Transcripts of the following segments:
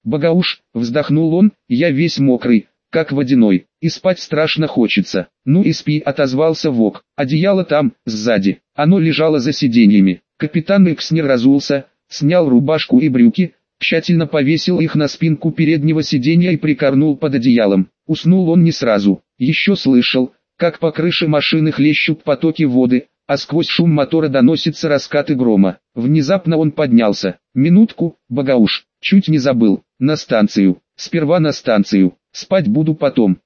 Багауш, вздохнул он, я весь мокрый, как водяной, и спать страшно хочется. Ну и спи, отозвался Вок. Одеяло там, сзади, оно лежало за сиденьями. Капитан Икснер разулся, снял рубашку и брюки, тщательно повесил их на спинку переднего сиденья и прикорнул под одеялом. Уснул он не сразу, еще слышал, как по крыше машины хлещут потоки воды, а сквозь шум мотора доносятся раскаты грома. Внезапно он поднялся. Минутку, Багауш, чуть не забыл, на станцию, сперва на станцию, спать буду потом.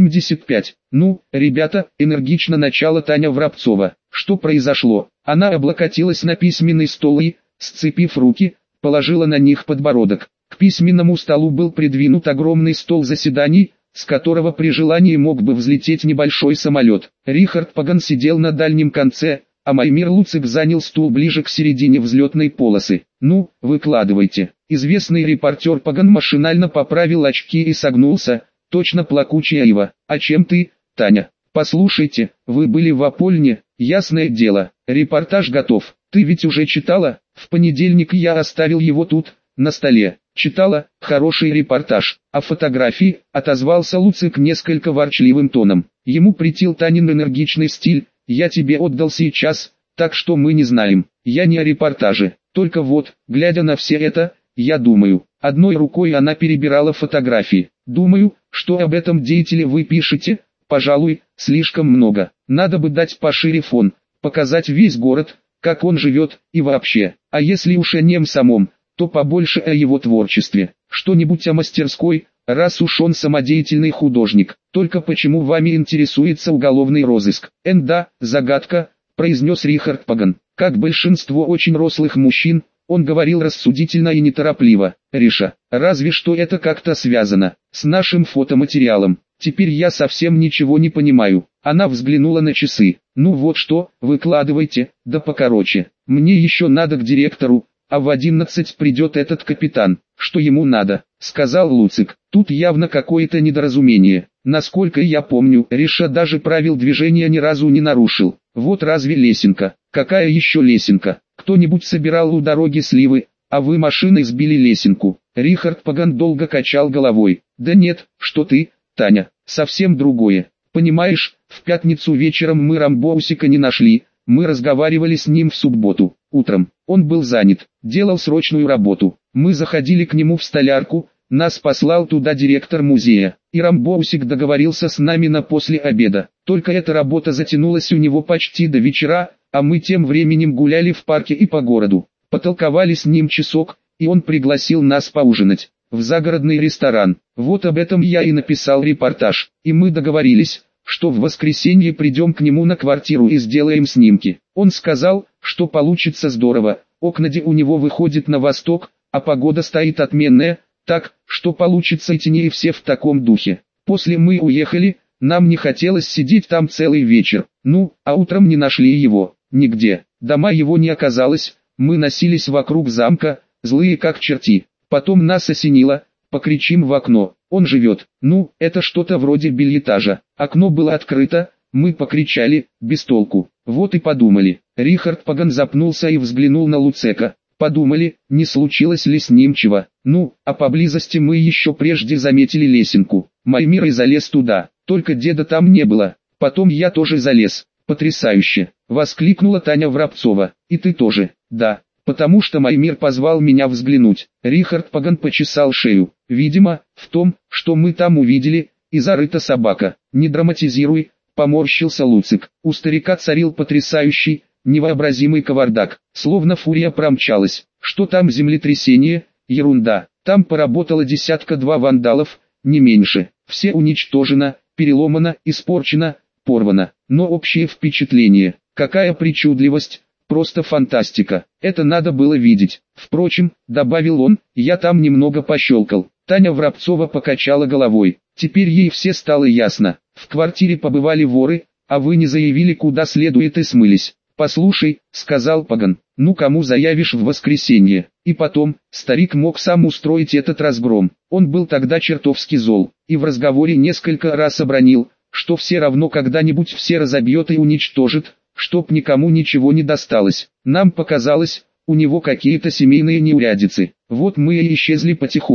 75. Ну, ребята, энергично начала Таня Воробцова. Что произошло? Она облокотилась на письменный стол и, сцепив руки, положила на них подбородок. К письменному столу был придвинут огромный стол заседаний, с которого при желании мог бы взлететь небольшой самолет. Рихард Паган сидел на дальнем конце, а Маймир Луцик занял стул ближе к середине взлетной полосы. «Ну, выкладывайте». Известный репортер Паган машинально поправил очки и согнулся, точно плакучая ива. «А чем ты, Таня?» «Послушайте, вы были в Апольне, ясное дело, репортаж готов. Ты ведь уже читала? В понедельник я оставил его тут, на столе. Читала, хороший репортаж. А фотографии?» — отозвался Луцик несколько ворчливым тоном. Ему претил Танин энергичный стиль. «Я тебе отдал сейчас, так что мы не знаем. Я не о репортаже. Только вот, глядя на все это, я думаю». Одной рукой она перебирала фотографии. «Думаю, что об этом деятеле вы пишете, пожалуй, слишком много. Надо бы дать пошире фон, показать весь город, как он живет, и вообще. А если уж о нем самом, то побольше о его творчестве, что-нибудь о мастерской, раз уж он самодеятельный художник. Только почему вами интересуется уголовный розыск?» «Да, загадка», — произнес Рихард Паган. Как большинство очень рослых мужчин, он говорил рассудительно и неторопливо. «Риша, разве что это как-то связано с нашим фотоматериалом. Теперь я совсем ничего не понимаю». Она взглянула на часы. «Ну вот что, выкладывайте, да покороче. Мне еще надо к директору, а в 11 придет этот капитан». «Что ему надо?» — сказал Луцик. «Тут явно какое-то недоразумение. Насколько я помню, Риша даже правил движения ни разу не нарушил. Вот разве лесенка?» «Какая еще лесенка? Кто-нибудь собирал у дороги сливы, а вы машиной сбили лесенку?» Рихард Паган долго качал головой. «Да нет, что ты, Таня, совсем другое. Понимаешь, в пятницу вечером мы Рамбоусика не нашли, мы разговаривали с ним в субботу, утром. Он был занят, делал срочную работу. Мы заходили к нему в столярку, нас послал туда директор музея, и Рамбоусик договорился с нами на после обеда. Только эта работа затянулась у него почти до вечера, а мы тем временем гуляли в парке и по городу. Потолковали с ним часок, и он пригласил нас поужинать в загородный ресторан. Вот об этом я и написал репортаж. И мы договорились, что в воскресенье придем к нему на квартиру и сделаем снимки. Он сказал, что получится здорово, окна у него выходят на восток, а погода стоит отменная, так, что получится и тени и все в таком духе. После мы уехали, нам не хотелось сидеть там целый вечер. Ну, а утром не нашли его, нигде. Дома его не оказалось, мы носились вокруг замка, злые как черти. Потом нас осенило, покричим в окно, он живет. Ну, это что-то вроде бельетажа. Окно было открыто, мы покричали, без толку. Вот и подумали. Рихард Паган запнулся и взглянул на Луцека. Подумали, не случилось ли с ним чего. Ну, а поблизости мы еще прежде заметили лесенку. Маймир и залез туда, только деда там не было. Потом я тоже залез. Потрясающе! Воскликнула Таня Воробцова. И ты тоже? Да, потому что Маймир позвал меня взглянуть. Рихард Паган почесал шею. Видимо, в том, что мы там увидели, и зарыта собака. Не драматизируй, поморщился Луцик. У старика царил потрясающий, невообразимый кавардак, словно фурия промчалась. Что там землетрясение? Ерунда. Там поработало десятка-два вандалов, не меньше. Все уничтожено, переломано, испорчено, порвано. Но общее впечатление, какая причудливость, просто фантастика. Это надо было видеть. Впрочем, добавил он, я там немного пощелкал. Таня Воробцова покачала головой. Теперь ей все стало ясно. В квартире побывали воры, а вы не заявили куда следует и смылись. «Послушай», — сказал Паган, — «ну кому заявишь в воскресенье?» И потом, старик мог сам устроить этот разгром. Он был тогда чертовски зол, и в разговоре несколько раз обронил, что все равно когда-нибудь все разобьет и уничтожит, чтоб никому ничего не досталось. Нам показалось, у него какие-то семейные неурядицы. Вот мы и исчезли потихоньку.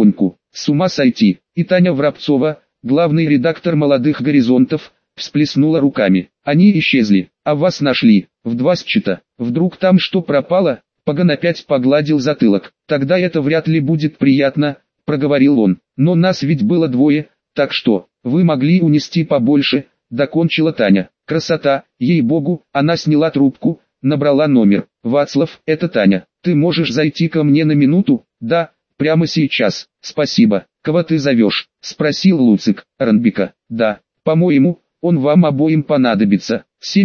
С ума сойти. И Таня Воробцова, главный редактор «Молодых горизонтов», всплеснула руками. Они исчезли, а вас нашли, в 2 счета. Вдруг там что пропало? Паган опять погладил затылок. Тогда это вряд ли будет приятно, проговорил он. Но нас ведь было 2, так что, вы могли унести побольше, докончила Таня. Красота, ей-богу, она сняла трубку, набрала номер. Вацлав, это Таня. Ты можешь зайти ко мне на минуту? Да, прямо сейчас. Спасибо. Кого ты зовешь? Спросил Луцик. Ранбика. Да, по-моему, он вам обоим понадобится.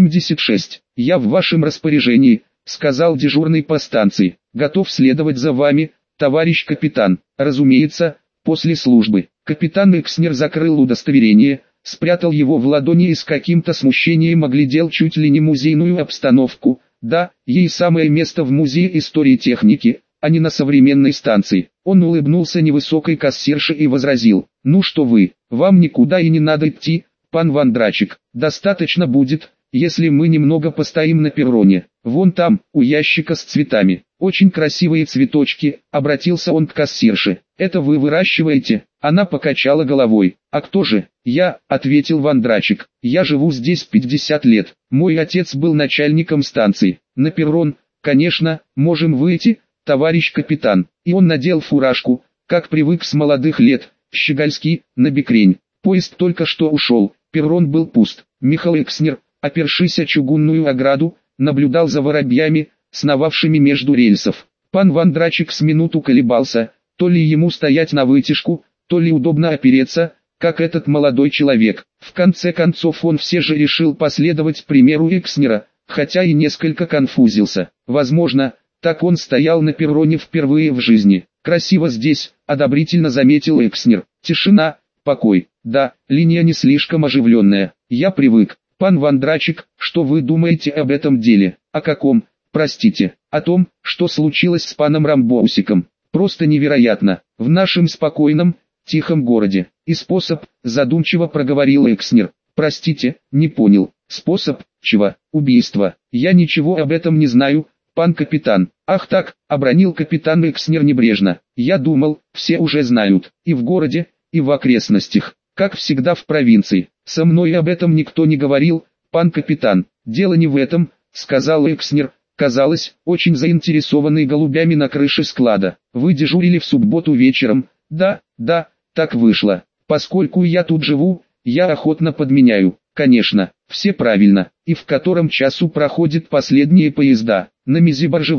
76. Я в вашем распоряжении, сказал дежурный по станции. Готов следовать за вами, товарищ капитан. Разумеется, после службы. Капитан Экснер закрыл удостоверение, спрятал его в ладони и с каким-то смущением оглядел чуть ли не музейную обстановку. Да, ей самое место в музее истории техники, а не на современной станции. Он улыбнулся невысокой кассирше и возразил: ну что вы, вам никуда и не надо идти, пан Вондрачек, достаточно будет, если мы немного постоим на перроне. Вон там, у ящика с цветами, очень красивые цветочки, обратился он к кассирше. Это вы выращиваете? Она покачала головой. А кто же? Я, ответил Вондрачек. Я живу здесь 50 лет. Мой отец был начальником станции. На перрон, конечно, можем выйти, товарищ капитан. И он надел фуражку, как привык с молодых лет, щегольски, набекрень. Поезд только что ушел, перрон был пуст. Михаил Экснер, опершись о чугунную ограду, наблюдал за воробьями, сновавшими между рельсов. Пан Вондрачек с минуту колебался, то ли ему стоять на вытяжку, то ли удобно опереться, как этот молодой человек. В конце концов он все же решил последовать примеру Экснера, хотя и несколько конфузился. Возможно, так он стоял на перроне впервые в жизни. Красиво здесь, одобрительно заметил Экснер. Тишина, покой. Да, линия не слишком оживленная. Я привык. Пан Вондрачек, что вы думаете об этом деле? О каком? Простите, о том, что случилось с паном Рамбоусиком. Просто невероятно. В нашем спокойном, тихом городе. И способ, задумчиво проговорил Экснер. Простите, не понял. Способ, чего? Убийства. Я ничего об этом не знаю, пан капитан. Ах так, обронил капитан Экснер небрежно. Я думал, все уже знают. И в городе, и в окрестностях. Как всегда в провинции. Со мной об этом никто не говорил, пан капитан. Дело не в этом, сказал Экснер. Казалось, очень заинтересованный голубями на крыше склада. Вы дежурили в субботу вечером? Да, так вышло. Поскольку я тут живу, я охотно подменяю. Конечно, все правильно. И в котором часу проходят последние поезда? На Мезибарже в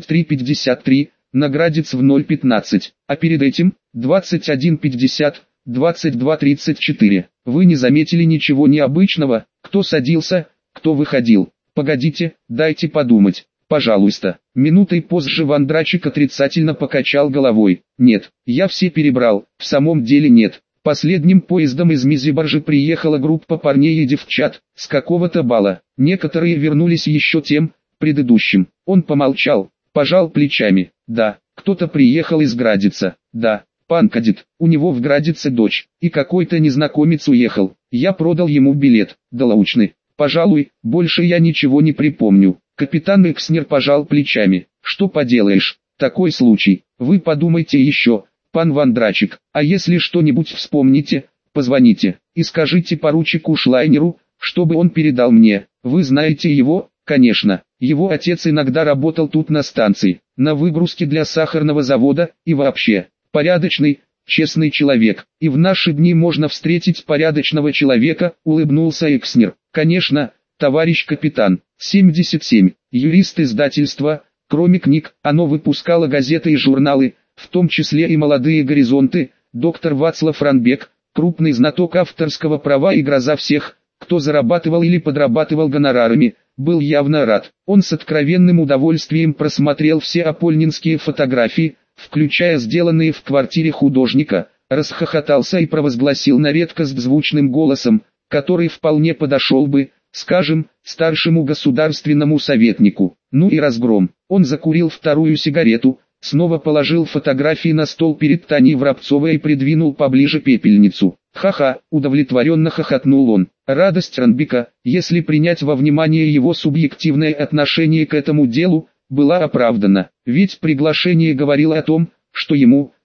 23:53, на Градец в 0:15, а перед этим 21:50, 22:34. Вы не заметили ничего необычного? Кто садился, кто выходил? Погодите, дайте подумать. Пожалуйста. Минутой позже Вондрачек отрицательно покачал головой. Нет, я все перебрал, в самом деле нет. Последним поездом из Мезибаржи приехала группа парней и девчат, с какого-то бала. Некоторые вернулись еще тем, предыдущим. Он помолчал, пожал плечами. Да, кто-то приехал из Градица. Да, пан кадет, у него в Градице дочь, и какой-то незнакомец уехал. Я продал ему билет, долаучный. Пожалуй, больше я ничего не припомню. Капитан Экснер пожал плечами. Что поделаешь, такой случай. Вы подумайте еще, пан Вондрачек. А если что-нибудь вспомните, позвоните и скажите поручику Шлайнеру, чтобы он передал мне. Вы знаете его? Конечно. Его отец иногда работал тут на станции, на выгрузке для сахарного завода, и вообще, порядочный, честный человек. И в наши дни можно встретить порядочного человека, улыбнулся Экснер. Конечно, товарищ капитан. 77. Юрист издательства. Кроме книг, оно выпускало газеты и журналы, в том числе и «Молодые горизонты». Доктор Вацлав Ранбек, крупный знаток авторского права и гроза всех, кто зарабатывал или подрабатывал гонорарами, был явно рад. Он с откровенным удовольствием просмотрел все апольнинские фотографии, включая сделанные в квартире художника, расхохотался и провозгласил на редкость звучным голосом, который вполне подошел бы, скажем, старшему государственному советнику. Ну и разгром. Он закурил вторую сигарету, снова положил фотографии на стол перед Таней Воробцовой и придвинул поближе пепельницу. Ха-ха, удовлетворенно хохотнул он. Радость Ранбика, если принять во внимание его субъективное отношение к этому делу, была оправдана. Ведь приглашение говорило о том, что ему,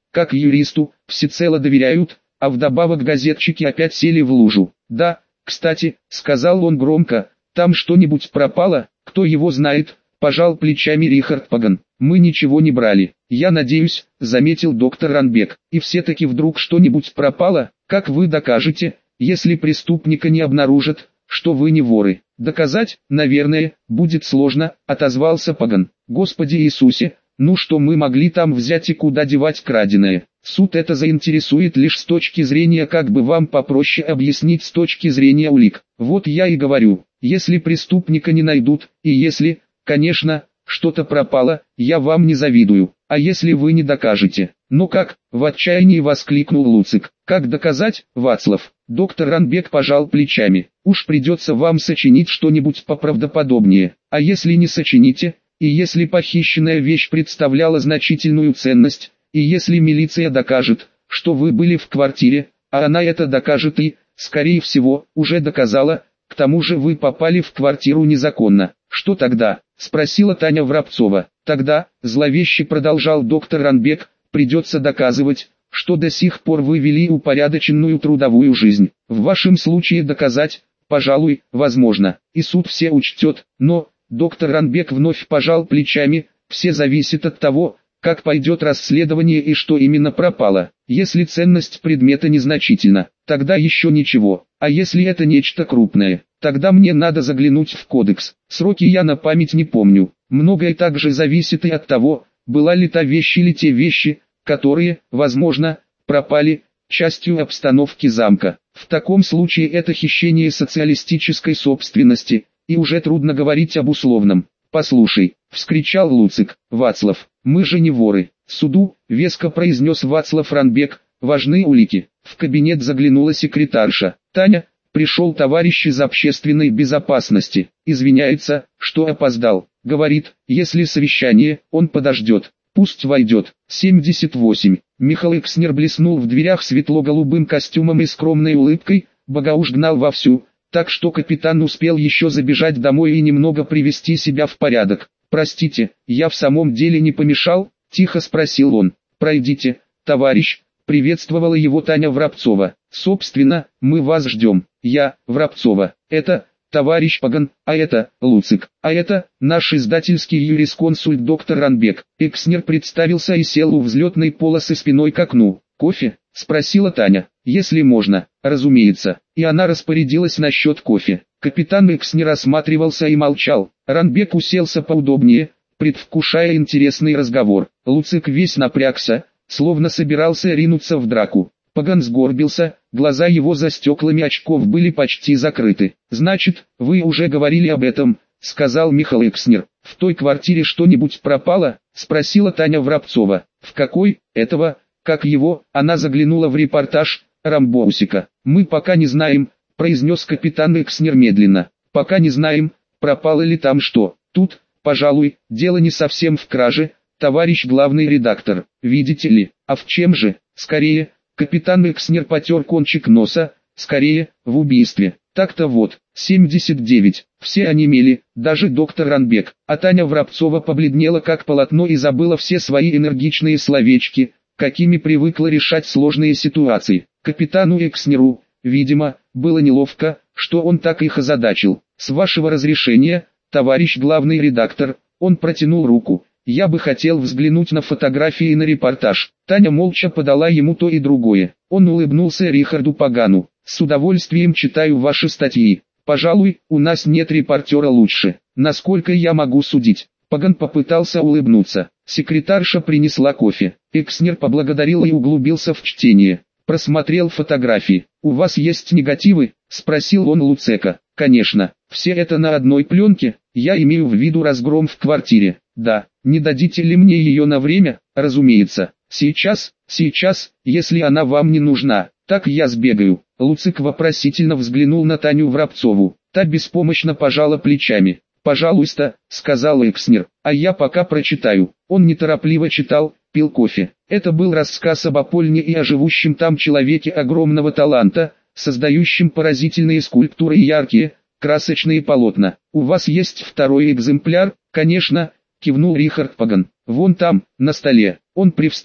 как юристу, всецело доверяют, а вдобавок газетчики опять сели в лужу. Да, кстати, сказал он громко, там что-нибудь пропало, кто его знает, пожал плечами Рихард Паган. Мы ничего не брали. Я надеюсь, заметил доктор Ранбек, и все-таки вдруг что-нибудь пропало, как вы докажете, если преступника не обнаружат, что вы не воры? Доказать, наверное, будет сложно, отозвался Паган. Господи Иисусе, ну что мы могли там взять и куда девать краденое? Суд это заинтересует лишь с точки зрения, как бы вам попроще объяснить, с точки зрения улик. Вот я и говорю, если преступника не найдут, и если, конечно, что-то пропало, я вам не завидую. А если вы не докажете? Ну как, в отчаянии воскликнул Луцик. Как доказать, Вацлав? Доктор Ранбек пожал плечами. Уж придется вам сочинить что-нибудь поправдоподобнее. А если не сочините, и если похищенная вещь представляла значительную ценность, и если милиция докажет, что вы были в квартире, а она это докажет и, скорее всего, уже доказала, к тому же вы попали в квартиру незаконно. Что тогда? Спросила Таня Воробцова. Тогда, зловеще продолжал доктор Ранбек, придется доказывать, что до сих пор вы вели упорядоченную трудовую жизнь. В вашем случае доказать, пожалуй, возможно, и суд все учтет, но, доктор Ранбек вновь пожал плечами, все зависит от того, как пойдет расследование и что именно пропало. Если ценность предмета незначительна, тогда еще ничего, а если это нечто крупное, тогда мне надо заглянуть в кодекс. Сроки я на память не помню. Многое также зависит и от того, была ли та вещь или те вещи, которые, возможно, пропали, частью обстановки замка. В таком случае это хищение социалистической собственности, и уже трудно говорить об условном. «Послушай», — вскричал Луцик, — «Вацлав, мы же не воры». «Суду», — веско произнес Вацлав Ранбек, — «важны улики». В кабинет заглянула секретарша. «Таня, пришел товарищ из общественной безопасности. Извиняется, что опоздал. Говорит, если совещание, он подождет. Пусть войдет». 78. Михаил Экснер блеснул в дверях светло-голубым костюмом и скромной улыбкой, Багауш гнал вовсю, так что капитан успел еще забежать домой и немного привести себя в порядок. «Простите, я в самом деле не помешал?» – тихо спросил он. «Пройдите, товарищ», – приветствовала его Таня Воробцова. «Собственно, мы вас ждем. Я, Воробцова, это, товарищ Паган, а это, Луцик, а это, наш издательский юрисконсульт доктор Ранбек». Экснер представился и сел у взлетной полосы спиной к окну. «Кофе?» – спросила Таня. «Если можно, разумеется». И она распорядилась насчет кофе. Капитан Экснер осматривался и молчал. Ранбек уселся поудобнее, предвкушая интересный разговор. Луцик весь напрягся, словно собирался ринуться в драку. Паган сгорбился, глаза его за стеклами очков были почти закрыты. «Значит, вы уже говорили об этом», — сказал Михаил Экснер. «В той квартире что-нибудь пропало?» — спросила Таня Воробцова. «В какой? Этого, как его?» Она заглянула в репортаж Рамбоусика. «Мы пока не знаем», — произнес капитан Экснер медленно. «Пока не знаем, пропало ли там что. Тут, пожалуй, дело не совсем в краже, товарищ главный редактор. Видите ли, а в чем же? Скорее...» Капитан Экснер потер кончик носа, скорее, в убийстве. Так-то вот, 79. Все онемели, даже доктор Ранбек. А Таня Воробцова побледнела как полотно и забыла все свои энергичные словечки, какими привыкла решать сложные ситуации. Капитану Экснеру, видимо, было неловко, что он так их озадачил. «С вашего разрешения, товарищ главный редактор», он протянул руку. «Я бы хотел взглянуть на фотографии и на репортаж». Таня молча подала ему то и другое. Он улыбнулся Рихарду Пагану. «С удовольствием читаю ваши статьи. Пожалуй, у нас нет репортера лучше, насколько я могу судить». Паган попытался улыбнуться. Секретарша принесла кофе. Экснер поблагодарил и углубился в чтение. Просмотрел фотографии. «У вас есть негативы?» – спросил он Луцека. «Конечно. Все это на одной пленке. Я имею в виду разгром в квартире». «Да. Не дадите ли мне ее на время?» «Разумеется. Сейчас, если она вам не нужна, так я сбегаю». Луцик вопросительно взглянул на Таню Воробцову. Та беспомощно пожала плечами. «Пожалуйста», — сказал Экснер, — «а я пока прочитаю». Он неторопливо читал, пил кофе. Это был рассказ об Апольне и о живущем там человеке огромного таланта, создающем поразительные скульптуры и яркие, красочные полотна. «У вас есть второй экземпляр?» «Конечно», — кивнул Рихард Паган. «Вон там, на столе». Он привстал.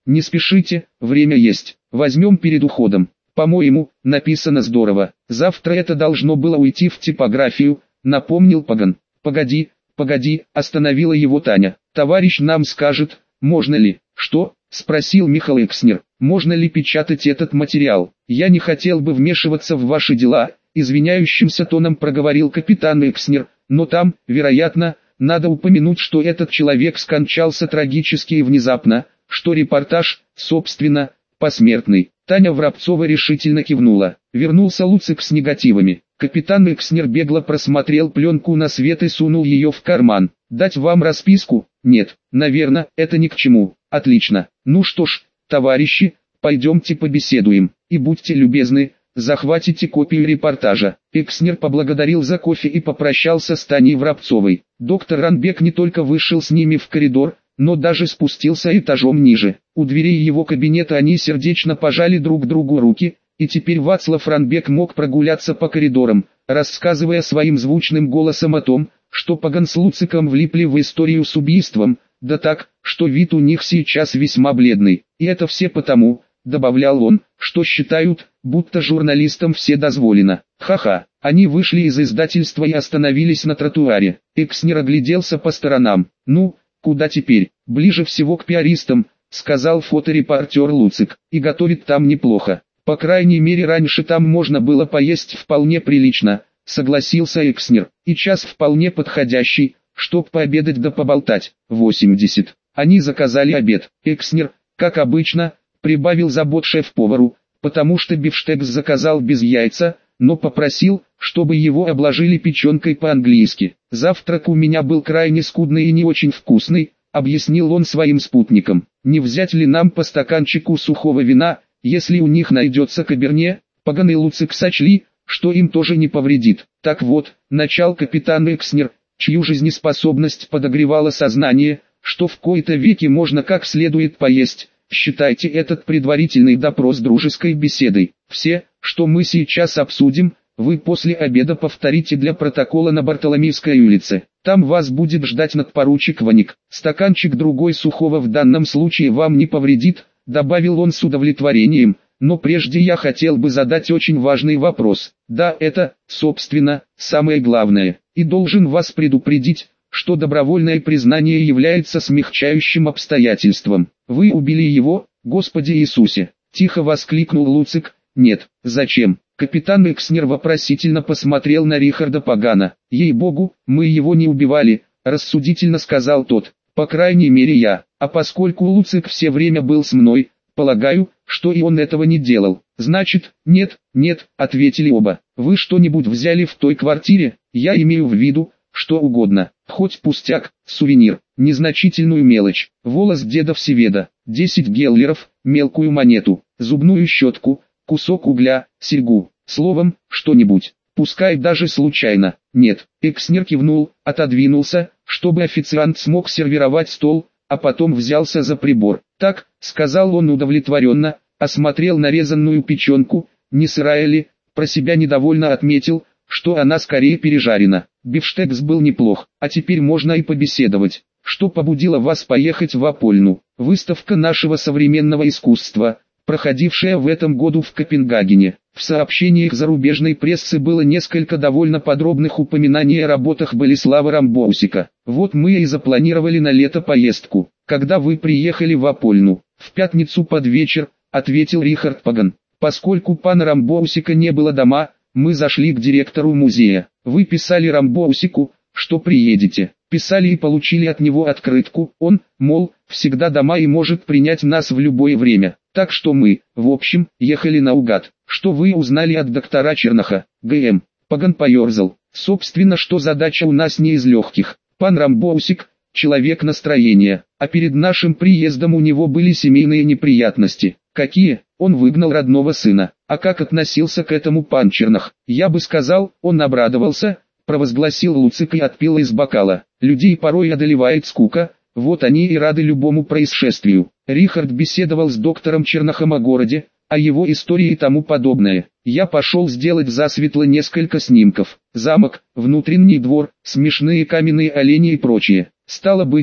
Не спешите, время есть. Возьмем перед уходом. По-моему, написано здорово. Завтра это должно было уйти в типографию, напомнил Паган. Погоди, остановила его Таня. Товарищ нам скажет, можно ли. Что? Спросил Михаил Экснер. Можно ли печатать этот материал? Я не хотел бы вмешиваться в ваши дела, извиняющимся тоном проговорил капитан Экснер, но там, вероятно, надо упомянуть, что этот человек скончался трагически и внезапно, что репортаж, собственно, посмертный. Таня Воробцова решительно кивнула. Вернулся Луцик с негативами. Капитан Экснер бегло просмотрел пленку на свет и сунул ее в карман. «Дать вам расписку?» «Нет, наверное, это ни к чему». «Отлично. Ну что ж, товарищи, пойдемте побеседуем. И будьте любезны, захватите копию репортажа». Экснер поблагодарил за кофе и попрощался с Таней Воробцовой. Доктор Ранбек не только вышел с ними в коридор, но даже спустился этажом ниже. У дверей его кабинета они сердечно пожали друг другу руки, и теперь Вацлав Ранбек мог прогуляться по коридорам, рассказывая своим звучным голосом о том, что Паган с Луциком влипли в историю с убийством, да так, что вид у них сейчас весьма бледный. И это все потому, добавлял он, что считают, будто журналистам все дозволено. Ха-ха. Они вышли из издательства и остановились на тротуаре. Экснер огляделся по сторонам. «Ну, куда теперь? Ближе всего к пиаристам», сказал фоторепортер Луцик. «И готовит там неплохо. По крайней мере раньше там можно было поесть вполне прилично», согласился Экснер. «И час вполне подходящий, чтоб пообедать да поболтать». 80. Они заказали обед. Экснер, как обычно, прибавил забот шеф-повару, потому что бифштекс заказал без яйца, но попросил, чтобы его обложили печенкой по-английски. «Завтрак у меня был крайне скудный и не очень вкусный», объяснил он своим спутникам. «Не взять ли нам по стаканчику сухого вина, если у них найдется каберне?» Паган и Луцик сочли, что им тоже не повредит. Так вот, начал капитан Экснер, чью жизнеспособность подогревала сознание, что в кои-то веки можно как следует поесть. Считайте этот предварительный допрос дружеской беседой. Все, что мы сейчас обсудим, вы после обеда повторите для протокола на Бартоломейской улице. Там вас будет ждать надпоручик Ваник. Стаканчик другой сухого в данном случае вам не повредит, добавил он с удовлетворением. Но прежде я хотел бы задать очень важный вопрос. Да, это, собственно, самое главное. И должен вас предупредить, что добровольное признание является смягчающим обстоятельством. Вы убили его, Господи Иисусе! Тихо воскликнул Луцик. Нет, зачем? Капитан Экснер вопросительно посмотрел на Рихарда Пагана. Ей-богу, мы его не убивали, рассудительно сказал тот. По крайней мере я. А поскольку Луцик все время был с мной, полагаю, что и он этого не делал. Значит, нет, ответили оба. Вы что-нибудь взяли в той квартире? Я имею в виду, что угодно, хоть пустяк, сувенир, незначительную мелочь, волос деда Всеведа, 10 геллеров, мелкую монету, зубную щетку, кусок угля, серьгу, словом, что-нибудь, пускай даже случайно. Нет, Экснер кивнул, отодвинулся, чтобы официант смог сервировать стол, а потом взялся за прибор. Так, сказал он удовлетворенно, осмотрел нарезанную печенку, не сырая ли, про себя недовольно отметил, что она скорее пережарена. Бифштекс был неплох, а теперь можно и побеседовать. Что побудило вас поехать в Апольну? Выставка нашего современного искусства, проходившая в этом году в Копенгагене. В сообщениях зарубежной прессы было несколько довольно подробных упоминаний о работах Болеслава Рамбоусика. Вот мы и запланировали на лето поездку. Когда вы приехали в Апольну? В пятницу под вечер, ответил Рихард Паган. Поскольку пана Рамбоусика не было дома, мы зашли к директору музея. Вы писали Рамбоусику, что приедете. Писали и получили от него открытку. Он, мол, всегда дома и может принять нас в любое время. Так что мы, в общем, ехали наугад. Что вы узнали от доктора Черноха? ГМ. Паган поерзал. Собственно, что задача у нас не из легких. Пан Рамбоусик – человек настроения. А перед нашим приездом у него были семейные неприятности. Какие? Он выгнал родного сына. А как относился к этому пан Чернох? Я бы сказал, он обрадовался, провозгласил Луцик и отпил из бокала. Людей порой одолевает скука, вот они и рады любому происшествию. Рихард беседовал с доктором Чернохом о городе, о его истории и тому подобное. Я пошел сделать засветло несколько снимков. Замок, внутренний двор, смешные каменные олени и прочее. Стало быть,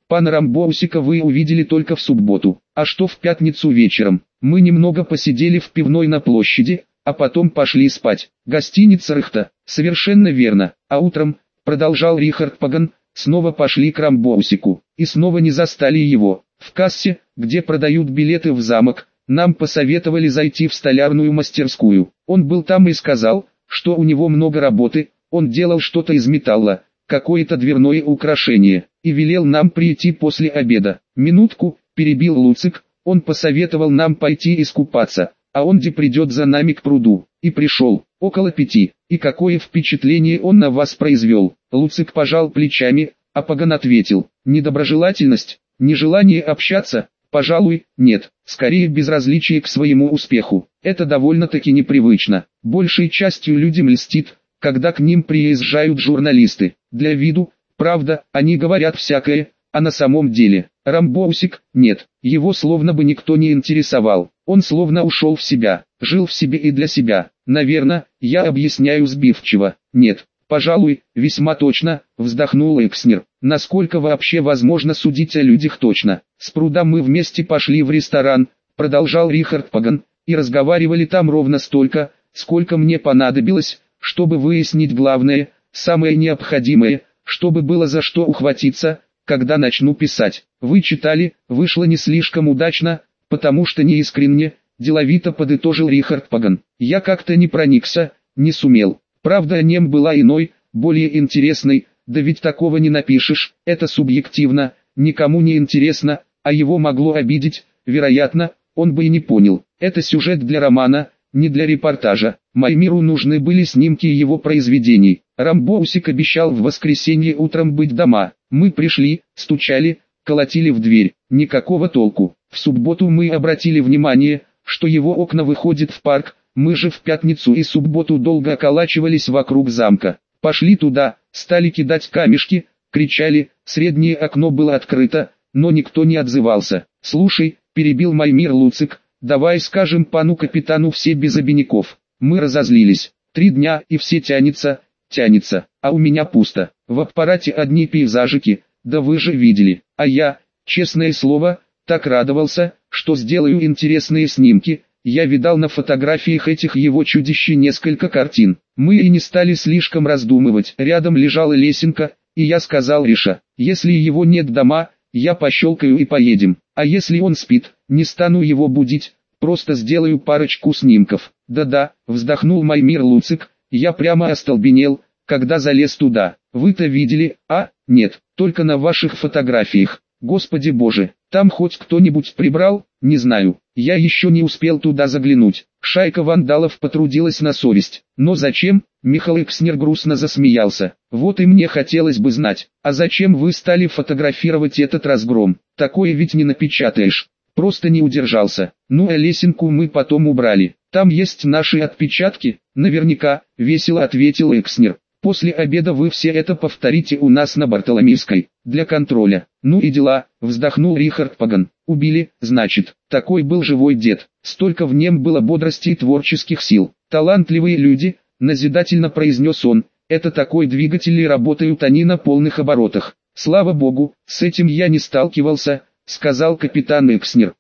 Пана Рамбоусика вы увидели только в субботу. А что в пятницу вечером? Мы немного посидели в пивной на площади, а потом пошли спать. Гостиница Рыхта. Совершенно верно. А утром, продолжал Рихард Паган, снова пошли к Рамбоусику. И снова не застали его. В кассе, где продают билеты в замок, нам посоветовали зайти в столярную мастерскую. Он был там и сказал, что у него много работы, он делал что-то из металла, какое-то дверное украшение, и велел нам прийти после обеда. Минутку, перебил Луцик, он посоветовал нам пойти искупаться, а он где придет за нами к пруду. И пришел, около 5, и какое впечатление он на вас произвел. Луцик пожал плечами, а Паган ответил, недоброжелательность, нежелание общаться. Пожалуй, нет, скорее безразличие к своему успеху. Это довольно-таки непривычно. Большей частью людям льстит, когда к ним приезжают журналисты. Для виду, правда, они говорят всякое, а на самом деле, Рамбоусик, нет, его словно бы никто не интересовал. Он словно ушел в себя, жил в себе и для себя. Наверное, я объясняю сбивчиво. Нет, пожалуй, весьма точно, вздохнул Экснер. Насколько вообще возможно судить о людях точно? С пруда мы вместе пошли в ресторан, продолжал Рихард Паган, и разговаривали там ровно столько, сколько мне понадобилось, чтобы выяснить главное, самое необходимое, чтобы было за что ухватиться, когда начну писать. Вы читали, вышло не слишком удачно, потому что неискренне, деловито подытожил Рихард Паган. Я как-то не проникся, не сумел. Правда, нем была иной, более интересной, да ведь такого не напишешь, это субъективно, никому не интересно, а его могло обидеть, вероятно, он бы и не понял. Это сюжет для романа, не для репортажа. Маймиру нужны были снимки его произведений. Рамбоусик обещал в воскресенье утром быть дома. Мы пришли, стучали, колотили в дверь. Никакого толку. В субботу мы обратили внимание, что его окна выходят в парк. Мы же в пятницу и субботу долго околачивались вокруг замка. Пошли туда, стали кидать камешки, кричали, среднее окно было открыто, но никто не отзывался. «Слушай», — перебил Маймир Луцик, — «давай скажем пану капитану все без обиняков». Мы разозлились. 3 дня и все тянется, а у меня пусто. В аппарате одни пейзажики, да вы же видели. А я, честное слово, так радовался, что сделаю интересные снимки. Я видал на фотографиях этих его чудищей несколько картин. Мы и не стали слишком раздумывать. Рядом лежала лесенка, и я сказал Риша, если его нет дома, я пощелкаю и поедем. А если он спит, не стану его будить, просто сделаю парочку снимков. Да-да, вздохнул Маймир Луцик, я прямо остолбенел, когда залез туда. Вы-то видели, а? Нет, только на ваших фотографиях. Господи боже, там хоть кто-нибудь прибрал? Не знаю, я еще не успел туда заглянуть. Шайка вандалов потрудилась на совесть. Но зачем? Михаил Экснер грустно засмеялся. Вот и мне хотелось бы знать, а зачем вы стали фотографировать этот разгром? Такое ведь не напечатаешь. Просто не удержался. Ну а лесенку мы потом убрали. Там есть наши отпечатки, наверняка, весело ответил Экснер. После обеда вы все это повторите у нас на Бартоломейской, для контроля. Ну и дела, вздохнул Рихард Паган. Убили, значит, такой был живой дед. Столько в нем было бодрости и творческих сил. Талантливые люди, назидательно произнес он, это такой двигатель и работают они на полных оборотах. Слава богу, с этим я не сталкивался, сказал капитан Экснер.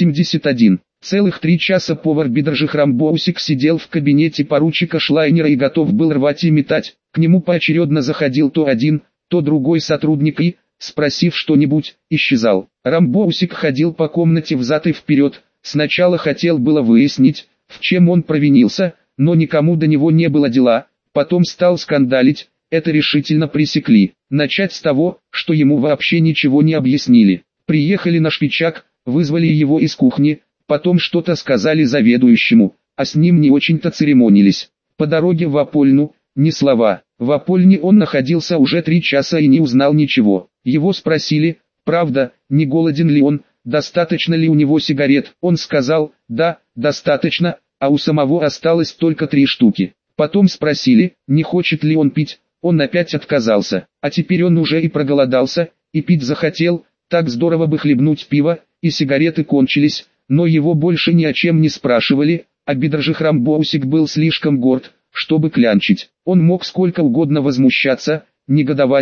81. Целых 3 часа повар Бидржих Рамбоусик сидел в кабинете поручика Шлайнера и готов был рвать и метать. К нему поочередно заходил то один, то другой сотрудник и, спросив что-нибудь, исчезал. Рамбоусик ходил по комнате взад и вперед, сначала хотел было выяснить, в чем он провинился, но никому до него не было дела, потом стал скандалить, это решительно пресекли. Начать с того, что ему вообще ничего не объяснили. Приехали на шпичак, вызвали его из кухни, потом что-то сказали заведующему, а с ним не очень-то церемонились. По дороге в Апольну, ни слова. В Апольне он находился уже 3 часа и не узнал ничего. Его спросили, правда, не голоден ли он, достаточно ли у него сигарет. Он сказал, да, достаточно, а у самого осталось только 3 штуки. Потом спросили, не хочет ли он пить, он опять отказался. А теперь он уже и проголодался, и пить захотел, так здорово бы хлебнуть пиво, и сигареты кончились. Но его больше ни о чем не спрашивали, а Бидржих Рамбоусик был слишком горд, чтобы клянчить. Он мог сколько угодно возмущаться, негодовать,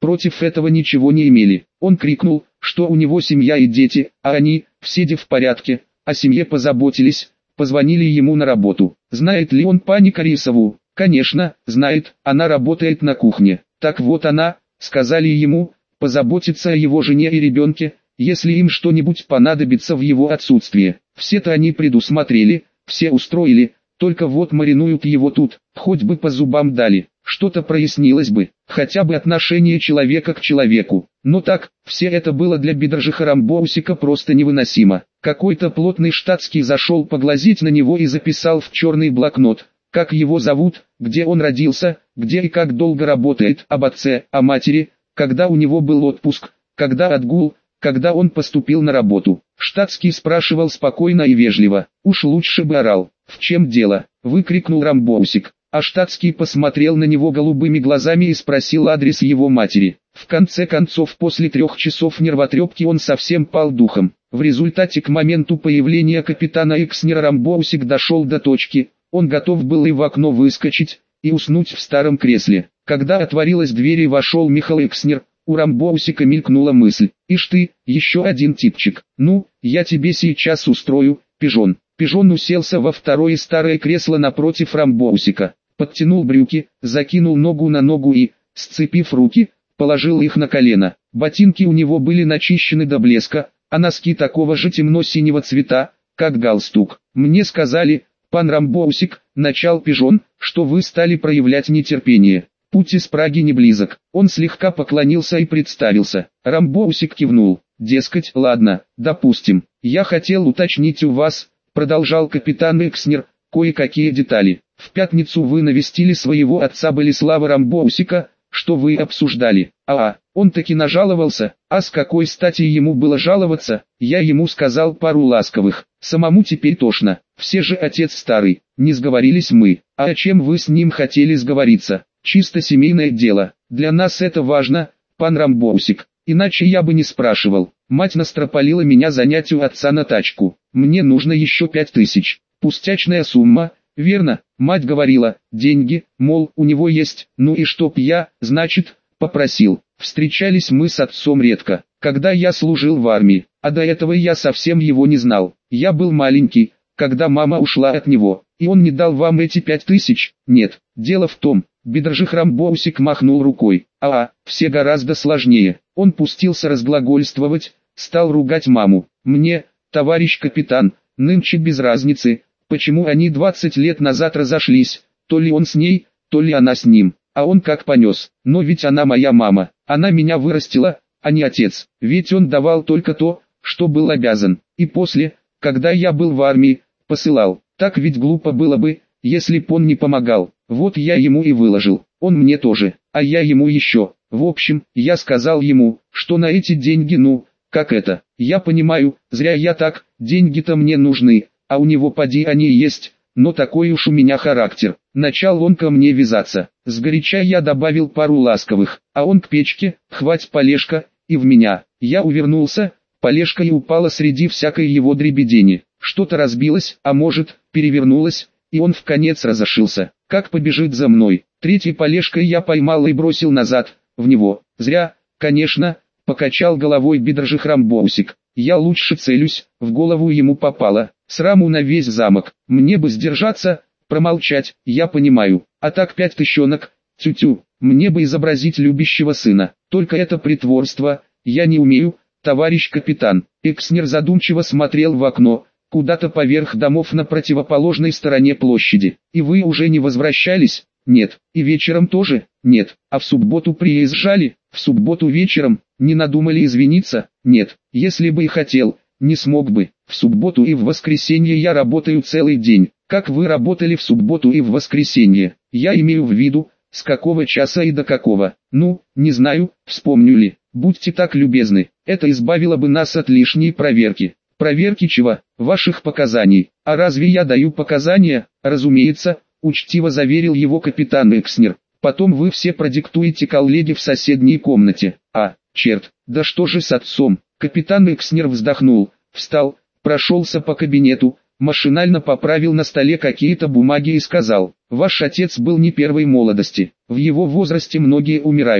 против этого ничего не имели. Он крикнул, что у него семья и дети, а они, все в порядке, о семье позаботились, позвонили ему на работу. Знает ли он пани Карисову? Конечно, знает, она работает на кухне. Так вот она, сказали ему, позаботиться о его жене и ребенке, если им что-нибудь понадобится в его отсутствие. Все-то они предусмотрели, все устроили, только вот маринуют его тут, хоть бы по зубам дали, что-то прояснилось бы, хотя бы отношение человека к человеку. Но так, все это было для Бедржиха Рамбоусика просто невыносимо. Какой-то плотный штатский зашел поглазеть на него и записал в черный блокнот, как его зовут, где он родился, где и как долго работает, об отце, о матери, когда у него был отпуск, когда отгул, когда он поступил на работу. Штатский спрашивал спокойно и вежливо, уж лучше бы орал. «В чем дело?» — выкрикнул Рамбоусик, а штатский посмотрел на него голубыми глазами и спросил адрес его матери. В конце концов, после 3 часов нервотрепки он совсем пал духом. В результате к моменту появления капитана Экснера Рамбоусик дошел до точки, он готов был и в окно выскочить, и уснуть в старом кресле. Когда отворилась дверь и вошел Михаил Экснер, у Рамбоусика мелькнула мысль: «Ишь ты, еще один типчик, ну, я тебе сейчас устрою, пижон». Пижон уселся во второе старое кресло напротив Рамбоусика, подтянул брюки, закинул ногу на ногу и, сцепив руки, положил их на колено. Ботинки у него были начищены до блеска, а носки такого же темно-синего цвета, как галстук. «Мне сказали, пан Рамбоусик, начал Пижон, что вы стали проявлять нетерпение. Путь из Праги не близок». Он слегка поклонился и представился. Рамбоусик кивнул. «Дескать, ладно, допустим. Я хотел уточнить у вас», продолжал капитан Экснер, кое-какие детали. «В пятницу вы навестили своего отца Болеслава Рамбоусика, что вы обсуждали?» Он таки нажаловался. А с какой стати ему было жаловаться? Я ему сказал пару ласковых. Самому теперь тошно. Все же отец старый. Не сговорились мы. А о чем вы с ним хотели сговориться? Чисто семейное дело. Для нас это важно, пан Рамбоусик. Иначе я бы не спрашивал. Мать настропалила меня занять у отца на тачку. Мне нужно еще 5000. Пустячная сумма, верно? Мать говорила, деньги, мол, у него есть. Ну и чтоб я, значит, попросил. Встречались мы с отцом редко, когда я служил в армии, а до этого я совсем его не знал. Я был маленький, когда мама ушла от него, и он не дал вам эти 5000. Нет, дело в том, Бедржих Рамбоусик махнул рукой. Все гораздо сложнее. Он пустился разглагольствовать, стал ругать маму. Мне, товарищ капитан, нынче без разницы, почему они 20 лет назад разошлись, то ли он с ней, то ли она с ним, а он как понес. Но ведь она моя мама, она меня вырастила, а не отец, ведь он давал только то, что был обязан, и после, когда я был в армии, посылал. Так ведь глупо было бы, если б он не помогал. Вот я ему и выложил, он мне тоже, а я ему еще. В общем, я сказал ему, что на эти деньги, как это, я понимаю, зря я так, деньги-то мне нужны, а у него поди они есть, но такой уж у меня характер. Начал он ко мне вязаться, сгоряча я добавил пару ласковых, а он к печке, хвать полежка, и в меня. Я увернулся, полежка и упала среди всякой его дребедени. Что-то разбилось, а может, перевернулось, и он вконец разошился. Как побежит за мной. Третьей полежкой я поймал и бросил назад, в него. Зря, конечно, покачал головой Бедржих Рамбоусик. Я лучше целюсь, в голову ему попало. Сраму на весь замок. Мне бы сдержаться, промолчать, я понимаю. А так 5000, тю-тю, мне бы изобразить любящего сына. Только это притворство, я не умею, товарищ капитан. Экснер задумчиво смотрел в окно, куда-то поверх домов на противоположной стороне площади. И вы уже не возвращались? Нет. И вечером тоже? Нет. А в субботу приезжали? В субботу вечером? Не надумали извиниться? Нет. Если бы и хотел, не смог бы. В субботу и в воскресенье я работаю целый день. Как вы работали в субботу и в воскресенье? Я имею в виду, с какого часа и до какого? Не знаю, вспомню ли. Будьте так любезны. Это избавило бы нас от лишней проверки. Проверки чего? Ваших показаний. А разве я даю показания? Разумеется, учтиво заверил его капитан Экснер. Потом вы все продиктуете коллеге в соседней комнате. Черт, да что же с отцом? Капитан Экснер вздохнул, встал, прошелся по кабинету, машинально поправил на столе какие-то бумаги и сказал: ваш отец был не первой молодости. В его возрасте многие умирают.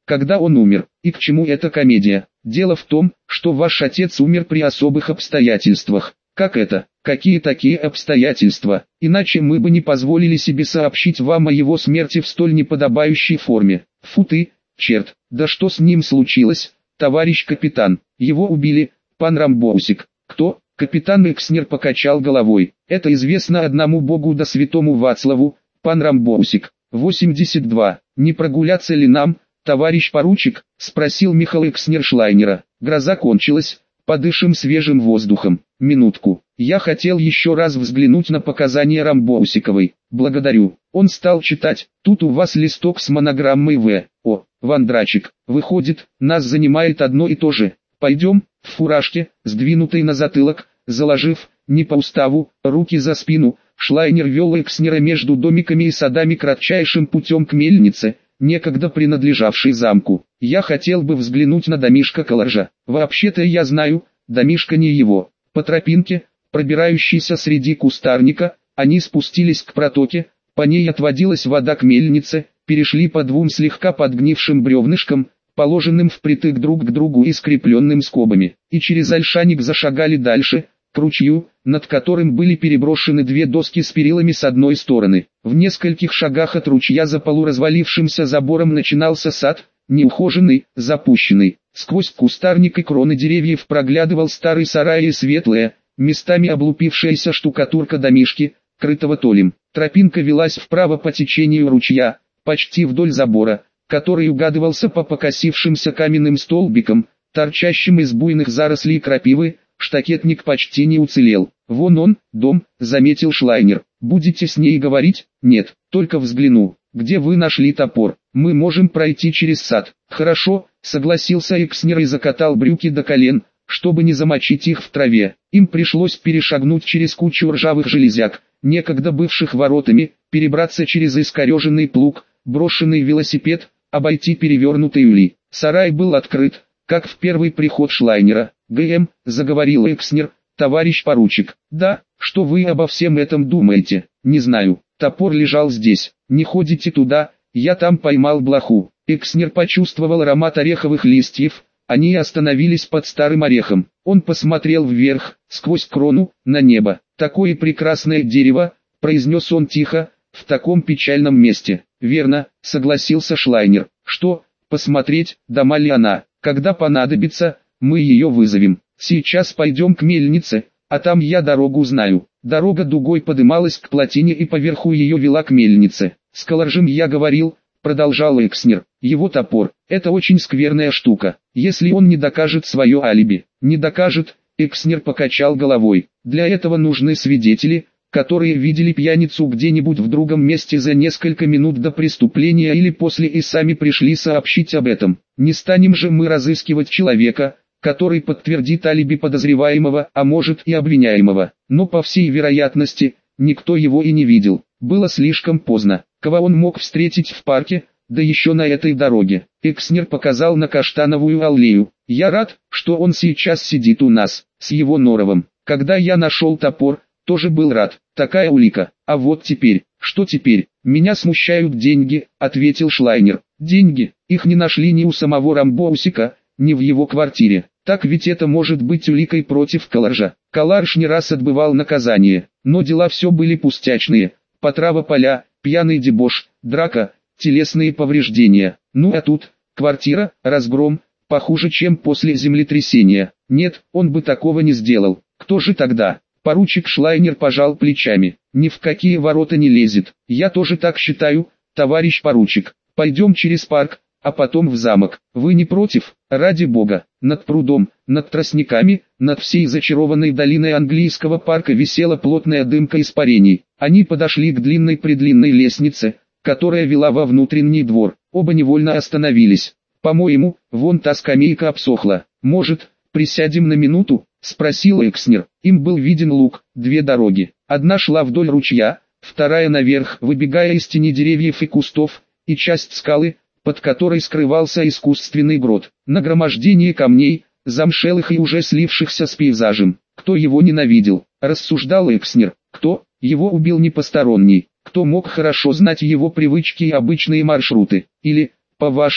когда он умер, и к чему эта комедия? Дело в том, что ваш отец умер при особых обстоятельствах. Как это? Какие такие обстоятельства? Иначе мы бы не позволили себе сообщить вам о его смерти в столь неподобающей форме. Фу ты, черт, да что с ним случилось, товарищ капитан? Его убили, пан Рамбоусик. Кто? Капитан Экснер покачал головой. Это известно одному богу да святому Вацлаву, пан Рамбоусик. 82. Не прогуляться ли нам, товарищ поручик? Спросил Михаил Экснер Шлайнера. Гроза кончилась, подышим свежим воздухом. Минутку. Я хотел еще раз взглянуть на показания Рамбоусиковой. Благодарю. Он стал читать. Тут у вас листок с монограммой В. О, Вандрачик. Выходит, нас занимает одно и то же. Пойдем, в фуражке, сдвинутой на затылок, заложив, не по уставу, руки за спину. Шлайнер вел Экснера между домиками и садами кратчайшим путем к мельнице, некогда принадлежавшей замку. Я хотел бы взглянуть на домишко Каларжа. Вообще-то я знаю, домишко не его. По тропинке, пробирающейся среди кустарника, они спустились к протоке, по ней отводилась вода к мельнице, перешли по двум слегка подгнившим бревнышкам, положенным впритык друг к другу и скрепленным скобами, и через ольшаник зашагали дальше, к ручью, над которым были переброшены две доски с перилами с одной стороны. В нескольких шагах от ручья за полуразвалившимся забором начинался сад, неухоженный, запущенный. Сквозь кустарник и кроны деревьев проглядывал старый сарай и светлая, местами облупившаяся штукатурка домишки, крытого толем. Тропинка велась вправо по течению ручья, почти вдоль забора, который угадывался по покосившимся каменным столбикам, торчащим из буйных зарослей крапивы. Штакетник почти не уцелел. «Вон он, дом», — заметил Шлайнер. «Будете с ней говорить?» «Нет, только взгляну. Где вы нашли топор? Мы можем пройти через сад». «Хорошо», — согласился Экснер и закатал брюки до колен, чтобы не замочить их в траве. Им пришлось перешагнуть через кучу ржавых железяк, некогда бывших воротами, перебраться через искореженный плуг, брошенный велосипед, обойти перевернутый ули. Сарай был открыт, как в первый приход Шлайнера. «ГМ», — заговорил Экснер, — «товарищ поручик». «Да, что вы обо всем этом думаете?» «Не знаю. Топор лежал здесь. Не ходите туда, я там поймал блоху». Экснер почувствовал аромат ореховых листьев, они остановились под старым орехом. Он посмотрел вверх, сквозь крону, на небо. «Такое прекрасное дерево», — произнес он тихо, — «в таком печальном месте». «Верно», — согласился Шлайнер. «Что, посмотреть, дома ли она? Когда понадобится, мы ее вызовем. Сейчас пойдем к мельнице, а там я дорогу знаю». Дорога дугой подымалась к плотине и поверху ее вела к мельнице. «С Каларжем я говорил», — продолжал Экснер. «Его топор — это очень скверная штука. Если он не докажет свое алиби». «Не докажет», — Экснер покачал головой. «Для этого нужны свидетели, которые видели пьяницу где-нибудь в другом месте за несколько минут до преступления или после и сами пришли сообщить об этом. Не станем же мы разыскивать человека, который подтвердит алиби подозреваемого, а может и обвиняемого. Но по всей вероятности, никто его и не видел. Было слишком поздно. Кого он мог встретить в парке, да еще на этой дороге?» Экснер показал на каштановую аллею. «Я рад, что он сейчас сидит у нас, с его норовом. Когда я нашел топор, тоже был рад. Такая улика. А вот теперь, что теперь? Меня смущают деньги», — ответил Шлайнер. «Деньги? Их не нашли ни у самого Рамбоусика, ни в его квартире. Так ведь это может быть уликой против Каларжа. Каларж не раз отбывал наказание, но дела все были пустячные. Потрава поля, пьяный дебош, драка, телесные повреждения. Ну а тут, квартира, разгром, похуже, чем после землетрясения. Нет, он бы такого не сделал. Кто же тогда?» Поручик Шлайнер пожал плечами. «Ни в какие ворота не лезет. Я тоже так считаю, товарищ поручик. Пойдем через парк, а потом в замок. Вы не против? Ради бога». Над прудом, над тростниками, над всей зачарованной долиной английского парка висела плотная дымка испарений. Они подошли к длинной-предлинной лестнице, которая вела во внутренний двор. Оба невольно остановились. «По-моему, вон та скамейка обсохла. Может, присядем на минуту?» — спросил Экснер. Им был виден луг, две дороги. Одна шла вдоль ручья, вторая наверх, выбегая из тени деревьев и кустов, и часть скалы, под которой скрывался искусственный грот. Нагромождение камней, замшелых и уже слившихся с пейзажем. Кто его ненавидел? Рассуждал Экснер. Кто? Его убил не посторонний. Кто мог хорошо знать его привычки и обычные маршруты? Или, по-вашему,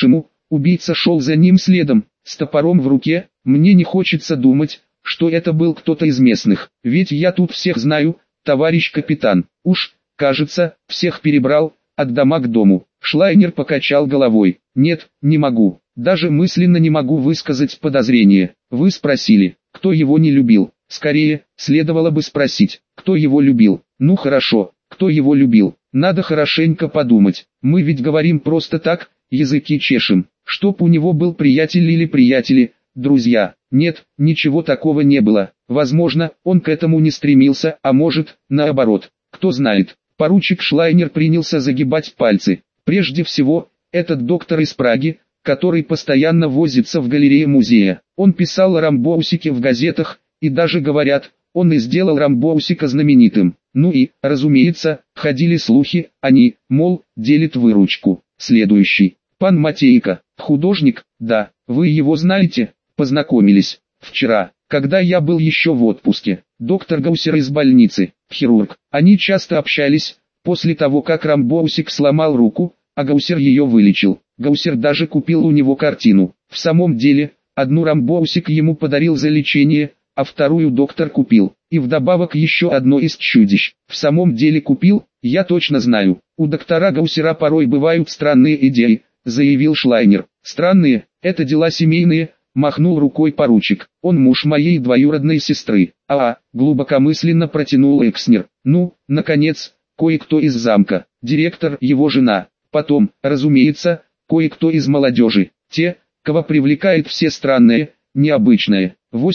Убийца шел за ним следом, с топором в руке. Мне не хочется думать, что это был кто-то из местных, ведь я тут всех знаю, товарищ капитан. Уж, кажется, всех перебрал, от дома к дому. Шлайнер покачал головой. Нет, не могу, даже мысленно не могу высказать подозрение. Вы спросили, кто его не любил. Скорее, следовало бы спросить, кто его любил. Ну хорошо, кто его любил. Надо хорошенько подумать. Мы ведь говорим просто так, языки чешем. Чтоб у него был приятель или приятели, друзья. Нет, ничего такого не было. Возможно, он к этому не стремился, а может, наоборот. Кто знает. Поручик Шлайнер принялся загибать пальцы. Прежде всего, этот доктор из Праги, который постоянно возится в галерее музея. Он писал о Рамбоусике в газетах, и даже говорят, он и сделал Рамбоусика знаменитым. Ну и, разумеется, ходили слухи, они, мол, делят выручку. Следующий. Пан Матейко, художник, да, вы его знаете, познакомились. Вчера, когда я был еще в отпуске, доктор Гаусер из больницы, хирург. Они часто общались, после того как Рамбоусик сломал руку, а Гаусер ее вылечил. Гаусер даже купил у него картину. В самом деле, одну Рамбоусик ему подарил за лечение, а вторую доктор купил. И вдобавок еще одно из чудищ. В самом деле купил, я точно знаю. У доктора Гаусера порой бывают странные идеи, заявил Шлайнер. Странные, это дела семейные, махнул рукой поручик. Он муж моей двоюродной сестры. Глубокомысленно протянул Экснер. Ну, наконец, кое-кто из замка, директор, его жена. Потом, разумеется, кое-кто из молодежи. Те, кого привлекает все странное, необычное.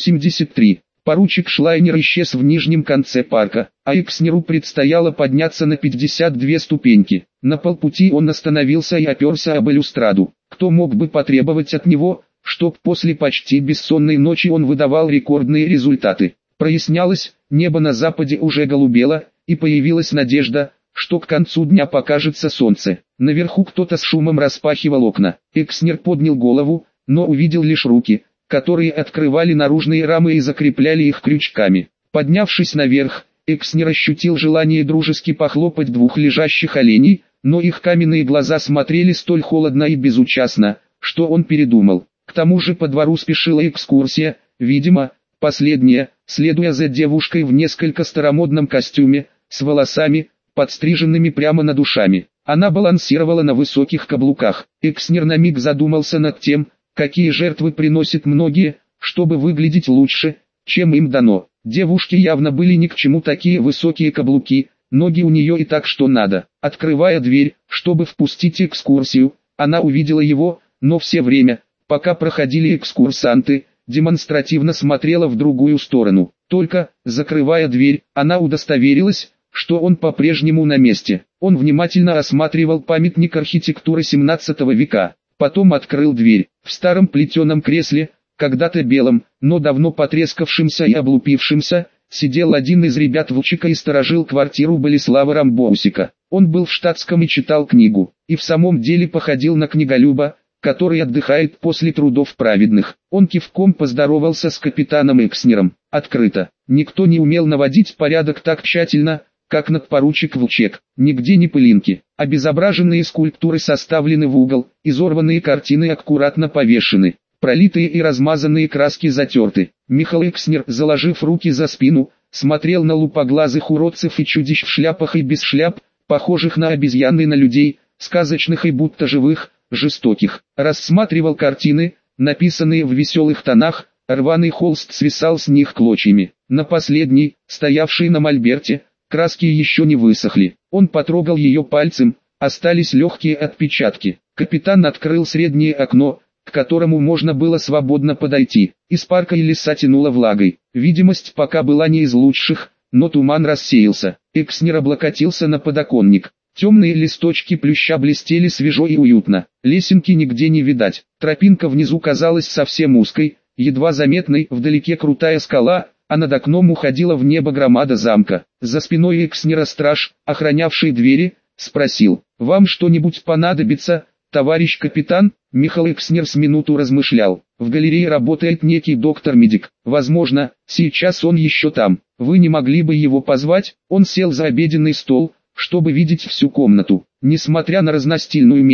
83. Поручик Шлайнер исчез в нижнем конце парка, а Экснеру предстояло подняться на 52 ступеньки. На полпути он остановился и оперся об балюстраду. Кто мог бы потребовать от него, чтоб после почти бессонной ночи он выдавал рекордные результаты? Прояснялось, небо на западе уже голубело, и появилась надежда, что к концу дня покажется солнце. Наверху кто-то с шумом распахивал окна. Экснер поднял голову, но увидел лишь руки, которые открывали наружные рамы и закрепляли их крючками. Поднявшись наверх, Экснер ощутил желание дружески похлопать двух лежащих оленей, но их каменные глаза смотрели столь холодно и безучастно, что он передумал. К тому же по двору спешила экскурсия, видимо, последняя, следуя за девушкой в несколько старомодном костюме, с волосами, подстриженными прямо над ушами. Она балансировала на высоких каблуках. Экснер на миг задумался над тем, какие жертвы приносят многие, чтобы выглядеть лучше, чем им дано. Девушке явно были ни к чему такие высокие каблуки, ноги у нее и так что надо. Открывая дверь, чтобы впустить экскурсию, она увидела его, но все время, пока проходили экскурсанты, демонстративно смотрела в другую сторону. Только, закрывая дверь, она удостоверилась, что он по-прежнему на месте. Он внимательно осматривал памятник архитектуры 17 века. Потом открыл дверь. В старом плетеном кресле, когда-то белом, но давно потрескавшимся и облупившимся, сидел один из ребят Волчика и сторожил квартиру Болеслава Рамбоусика. Он был в штатском и читал книгу, и в самом деле походил на книголюба, который отдыхает после трудов праведных. Он кивком поздоровался с капитаном Экснером. Открыто. Никто не умел наводить порядок так тщательно, как надпоручик Волчек. Нигде ни пылинки. Обезображенные скульптуры составлены в угол, изорванные картины аккуратно повешены. Пролитые и размазанные краски затерты. Михаил Экснер, заложив руки за спину, смотрел на лупоглазых уродцев и чудищ в шляпах и без шляп, похожих на обезьян и на людей, сказочных и будто живых, жестоких. Рассматривал картины, написанные в веселых тонах, рваный холст свисал с них клочьями. На последней, стоявшей на мольберте, краски еще не высохли. Он потрогал ее пальцем, остались легкие отпечатки. Капитан открыл среднее окно, к которому можно было свободно подойти. Из парка и леса тянуло влагой. Видимость пока была не из лучших, но туман рассеялся. Экснер облокотился на подоконник. Темные листочки плюща блестели свежо и уютно. Лесенки нигде не видать. Тропинка внизу казалась совсем узкой, едва заметной, вдалеке крутая скала, а над окном уходила в небо громада замка. За спиной Экснера страж, охранявший двери, спросил: «Вам что-нибудь понадобится, товарищ капитан?» Михаил Экснер с минуту размышлял. «В галерее работает некий доктор-медик. Возможно, сейчас он еще там. Вы не могли бы его позвать?» Он сел за обеденный стол, чтобы видеть всю комнату. Несмотря на разностильную мебель,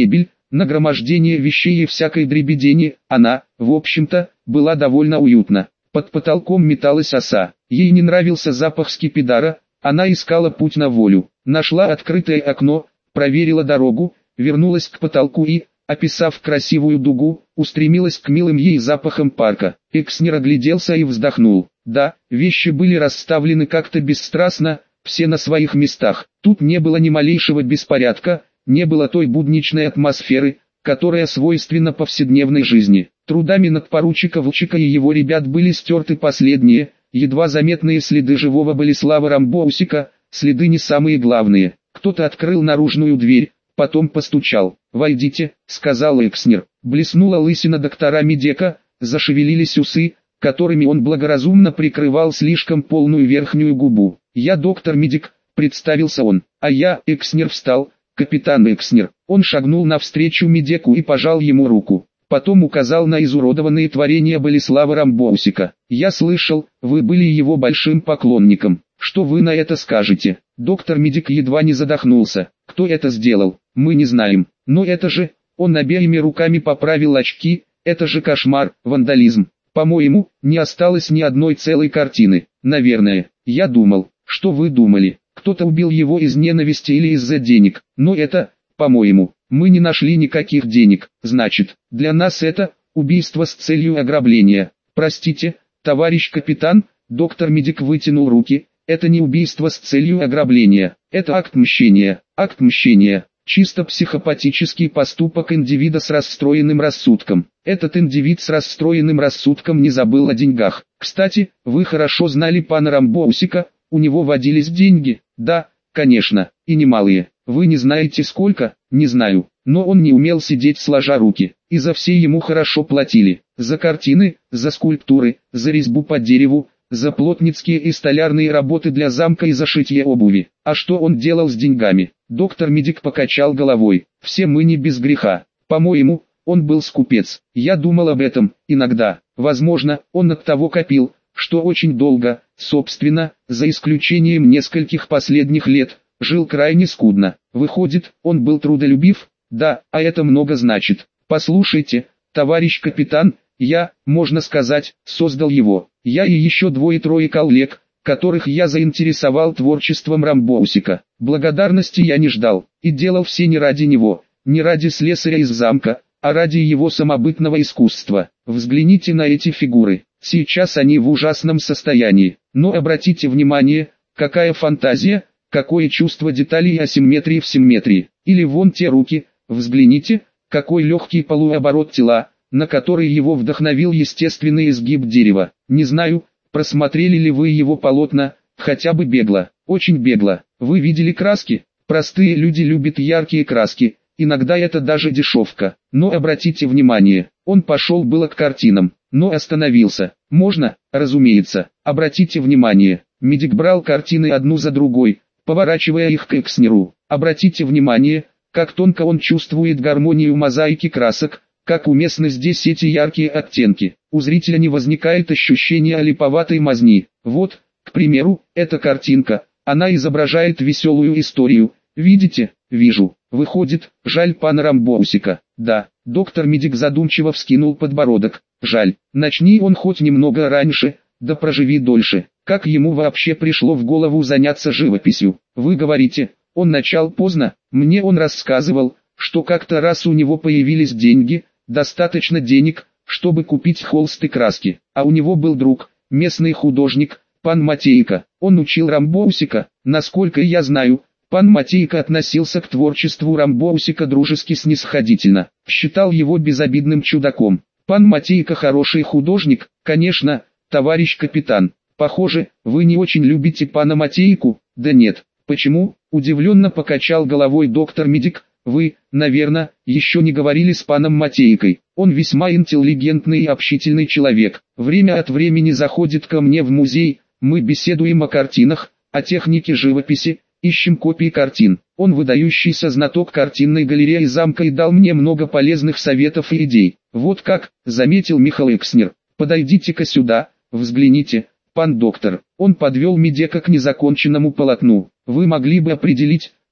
нагромождение вещей и всякой дребедени, она, в общем-то, была довольно уютна. Под потолком металась оса, ей не нравился запах скипидара, она искала путь на волю, нашла открытое окно, проверила дорогу, вернулась к потолку и, описав красивую дугу, устремилась к милым ей запахам парка. Экснер огляделся и вздохнул. Да, вещи были расставлены как-то бесстрастно, все на своих местах. Тут не было ни малейшего беспорядка, не было той будничной атмосферы, которая свойственна повседневной жизни. Трудами надпоручика Волчика и его ребят были стерты последние, едва заметные следы живого Болеслава Рамбоусика, следы не самые главные. Кто-то открыл наружную дверь, потом постучал. «Войдите», — сказал Экснер. Блеснула лысина доктора Медека, зашевелились усы, которыми он благоразумно прикрывал слишком полную верхнюю губу. «Я доктор Медик», — представился он. «А я», — Экснер встал, — «капитан Экснер». Он шагнул навстречу Медеку и пожал ему руку. Потом указал на изуродованные творения Болеслава Рамбоусика. «Я слышал, вы были его большим поклонником. Что вы на это скажете?» Доктор Медик едва не задохнулся. «Кто это сделал? Мы не знаем. Но это же...» Он обеими руками поправил очки. «Это же кошмар, вандализм. По-моему, не осталось ни одной целой картины. Наверное. Я думал, что вы думали. Кто-то убил его из ненависти или из-за денег. Но это, по-моему, мы не нашли никаких денег. Значит, для нас это убийство с целью ограбления. Простите, товарищ капитан». Доктор Медик вытянул руки. «Это не убийство с целью ограбления. Это акт мщения. Акт мщения. Чисто психопатический поступок индивида с расстроенным рассудком. Этот индивид с расстроенным рассудком не забыл о деньгах. Кстати, вы хорошо знали пана Рамбоусика, у него водились деньги». «Да, конечно, и немалые. Вы не знаете сколько?» «Не знаю, но он не умел сидеть сложа руки, и за все ему хорошо платили. За картины, за скульптуры, за резьбу по дереву, за плотницкие и столярные работы для замка и за шитье обуви. А что он делал с деньгами?» Доктор Медик покачал головой. «Все мы не без греха. По-моему, он был скупец. Я думал об этом, иногда. Возможно, он от того копил, что очень долго, собственно, за исключением нескольких последних лет, жил крайне скудно. Выходит, он был трудолюбив? Да, а это много значит. Послушайте, товарищ капитан, я, можно сказать, создал его. Я и еще двое-трое коллег, которых я заинтересовал творчеством Рамбоусика. Благодарности я не ждал, и делал все не ради него, не ради слесаря из замка, а ради его самобытного искусства. Взгляните на эти фигуры, сейчас они в ужасном состоянии, но обратите внимание, какая фантазия, какое чувство деталей и асимметрии в симметрии. Или вон те руки, взгляните, какой легкий полуоборот тела, на который его вдохновил естественный изгиб дерева. Не знаю, просмотрели ли вы его полотна, хотя бы бегло, очень бегло. Вы видели краски? Простые люди любят яркие краски, иногда это даже дешевка. Но обратите внимание, он пошел было к картинам, но остановился. Можно, разумеется, обратите внимание, Медик брал картины одну за другой, поворачивая их к Экснеру. Обратите внимание, как тонко он чувствует гармонию мозаики красок, как уместны здесь эти яркие оттенки. У зрителя не возникает ощущения липоватой мазни. Вот, к примеру, эта картинка, она изображает веселую историю. Видите? Вижу. Выходит, жаль пана Рамбоусика. Да, доктор Медик задумчиво вскинул подбородок. Жаль, начни он хоть немного раньше, да проживи дольше. Как ему вообще пришло в голову заняться живописью? Вы говорите, он начал поздно. Мне он рассказывал, что как-то раз у него появились деньги, достаточно денег, чтобы купить холст и краски. А у него был друг, местный художник, пан Матейко. Он учил Рамбоусика. Насколько я знаю, пан Матейко относился к творчеству Рамбоусика дружески снисходительно. Считал его безобидным чудаком. Пан Матейко хороший художник, конечно, товарищ капитан. Похоже, вы не очень любите пана Матейку. Да нет, почему? Удивленно покачал головой доктор Медик. Вы, наверное, еще не говорили с паном Матейкой. Он весьма интеллигентный и общительный человек. Время от времени заходит ко мне в музей, мы беседуем о картинах, о технике живописи, ищем копии картин. Он выдающийся знаток картинной галереи замка и дал мне много полезных советов и идей. Вот как, заметил Михаил Экснер. Подойдите-ка сюда, взгляните, пан доктор. Он подвел Медека к незаконченному полотну. Вы могли бы определить,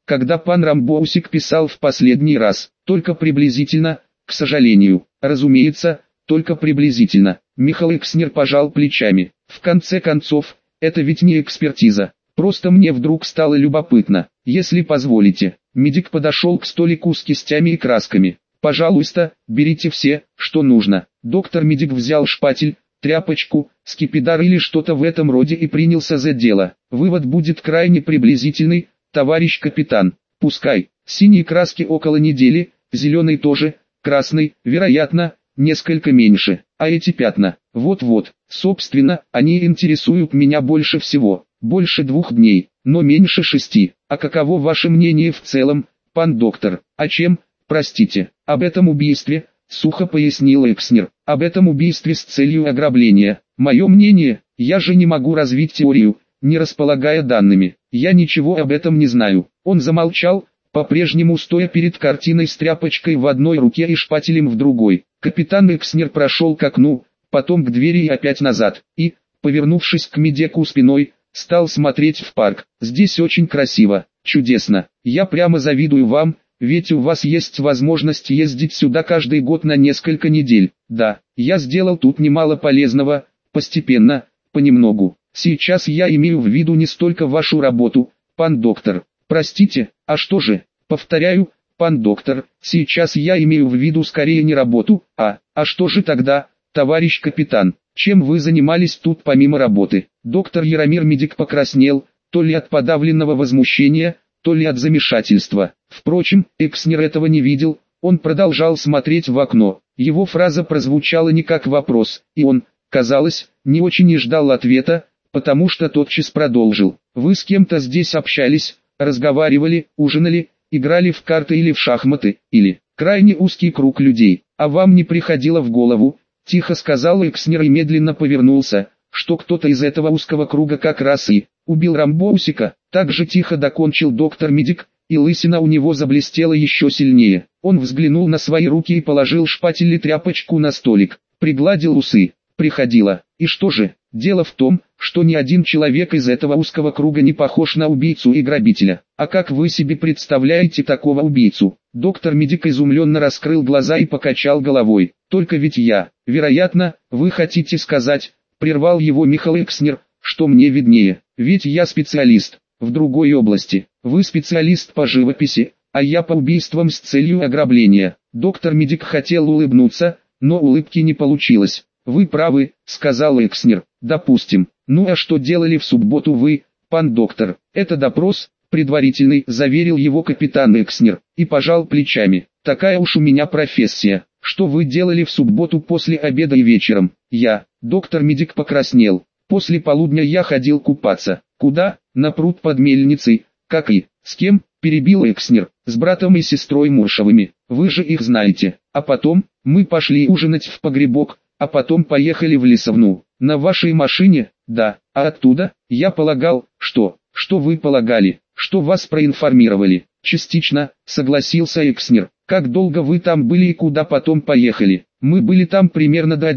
когда пан Рамбоусик писал в последний раз, только приблизительно, к сожалению, разумеется, только приблизительно. Михаил Экснер пожал плечами. В конце концов, это ведь не экспертиза. Просто мне вдруг стало любопытно. Если позволите, медик подошел к столику с кистями и красками. Пожалуйста, берите все, что нужно. Доктор Медик взял шпатель, тряпочку, скипидар или что-то в этом роде и принялся за дело. Вывод будет крайне приблизительный, товарищ капитан. Пускай, синие краски около недели, зеленый тоже, красный, вероятно, несколько меньше. А эти пятна, вот-вот, собственно, они интересуют меня больше всего. Больше 2 дней, но меньше 6. А каково ваше мнение в целом, пан доктор? О чем, простите, об этом убийстве, сухо пояснил Экснер. Об этом убийстве с целью ограбления. Мое мнение, я же не могу развить теорию, не располагая данными. Я ничего об этом не знаю. Он замолчал, по-прежнему стоя перед картиной с тряпочкой в одной руке и шпателем в другой. Капитан Экснер прошел к окну, потом к двери и опять назад, и, повернувшись к Медику спиной, стал смотреть в парк. Здесь очень красиво, чудесно. Я прямо завидую вам, ведь у вас есть возможность ездить сюда каждый год на несколько недель. Да, я сделал тут немало полезного, постепенно, понемногу. Сейчас я имею в виду не столько вашу работу, пан доктор. Простите, а что же? Повторяю, пан доктор, сейчас я имею в виду скорее не работу, а что же тогда, товарищ капитан? Чем вы занимались тут помимо работы? Доктор Яромир Медик покраснел, то ли от подавленного возмущения, то ли от замешательства. Впрочем, Экснер этого не видел, он продолжал смотреть в окно. Его фраза прозвучала не как вопрос, и он, казалось, не очень и ждал ответа, потому что тотчас продолжил. Вы с кем-то здесь общались, разговаривали, ужинали, играли в карты или в шахматы, или крайне узкий круг людей, а вам не приходило в голову, тихо сказал Экснер и медленно повернулся, что кто-то из этого узкого круга как раз и убил Рамбоусика. Так же тихо докончил доктор Медик, и лысина у него заблестела еще сильнее. Он взглянул на свои руки и положил шпатель и тряпочку на столик, пригладил усы. Приходило. И что же? Дело в том, что ни один человек из этого узкого круга не похож на убийцу и грабителя. А как вы себе представляете такого убийцу? Доктор Медик изумленно раскрыл глаза и покачал головой. Только ведь вероятно, вы хотите сказать, прервал его Михаил Экснер, что мне виднее, ведь я специалист в другой области. Вы специалист по живописи, а я по убийствам с целью ограбления. Доктор Медик хотел улыбнуться, но улыбки не получилось. Вы правы, сказал Экснер. Допустим. Ну а что делали в субботу вы, пан доктор? Это допрос, предварительный, заверил его капитан Экснер, и пожал плечами. Такая уж у меня профессия. Что вы делали в субботу после обеда и вечером? Доктор Медик покраснел. После полудня я ходил купаться. Куда? На пруд под мельницей. Как и? С кем? Перебил Экснер. С братом и сестрой Муршевыми. Вы же их знаете. А потом, мы пошли ужинать в погребок, а потом поехали в Лесовну. На вашей машине? Да. А оттуда? Я полагал, что вы полагали, что вас проинформировали. Частично, согласился Экснер. Как долго вы там были и куда потом поехали? Мы были там примерно до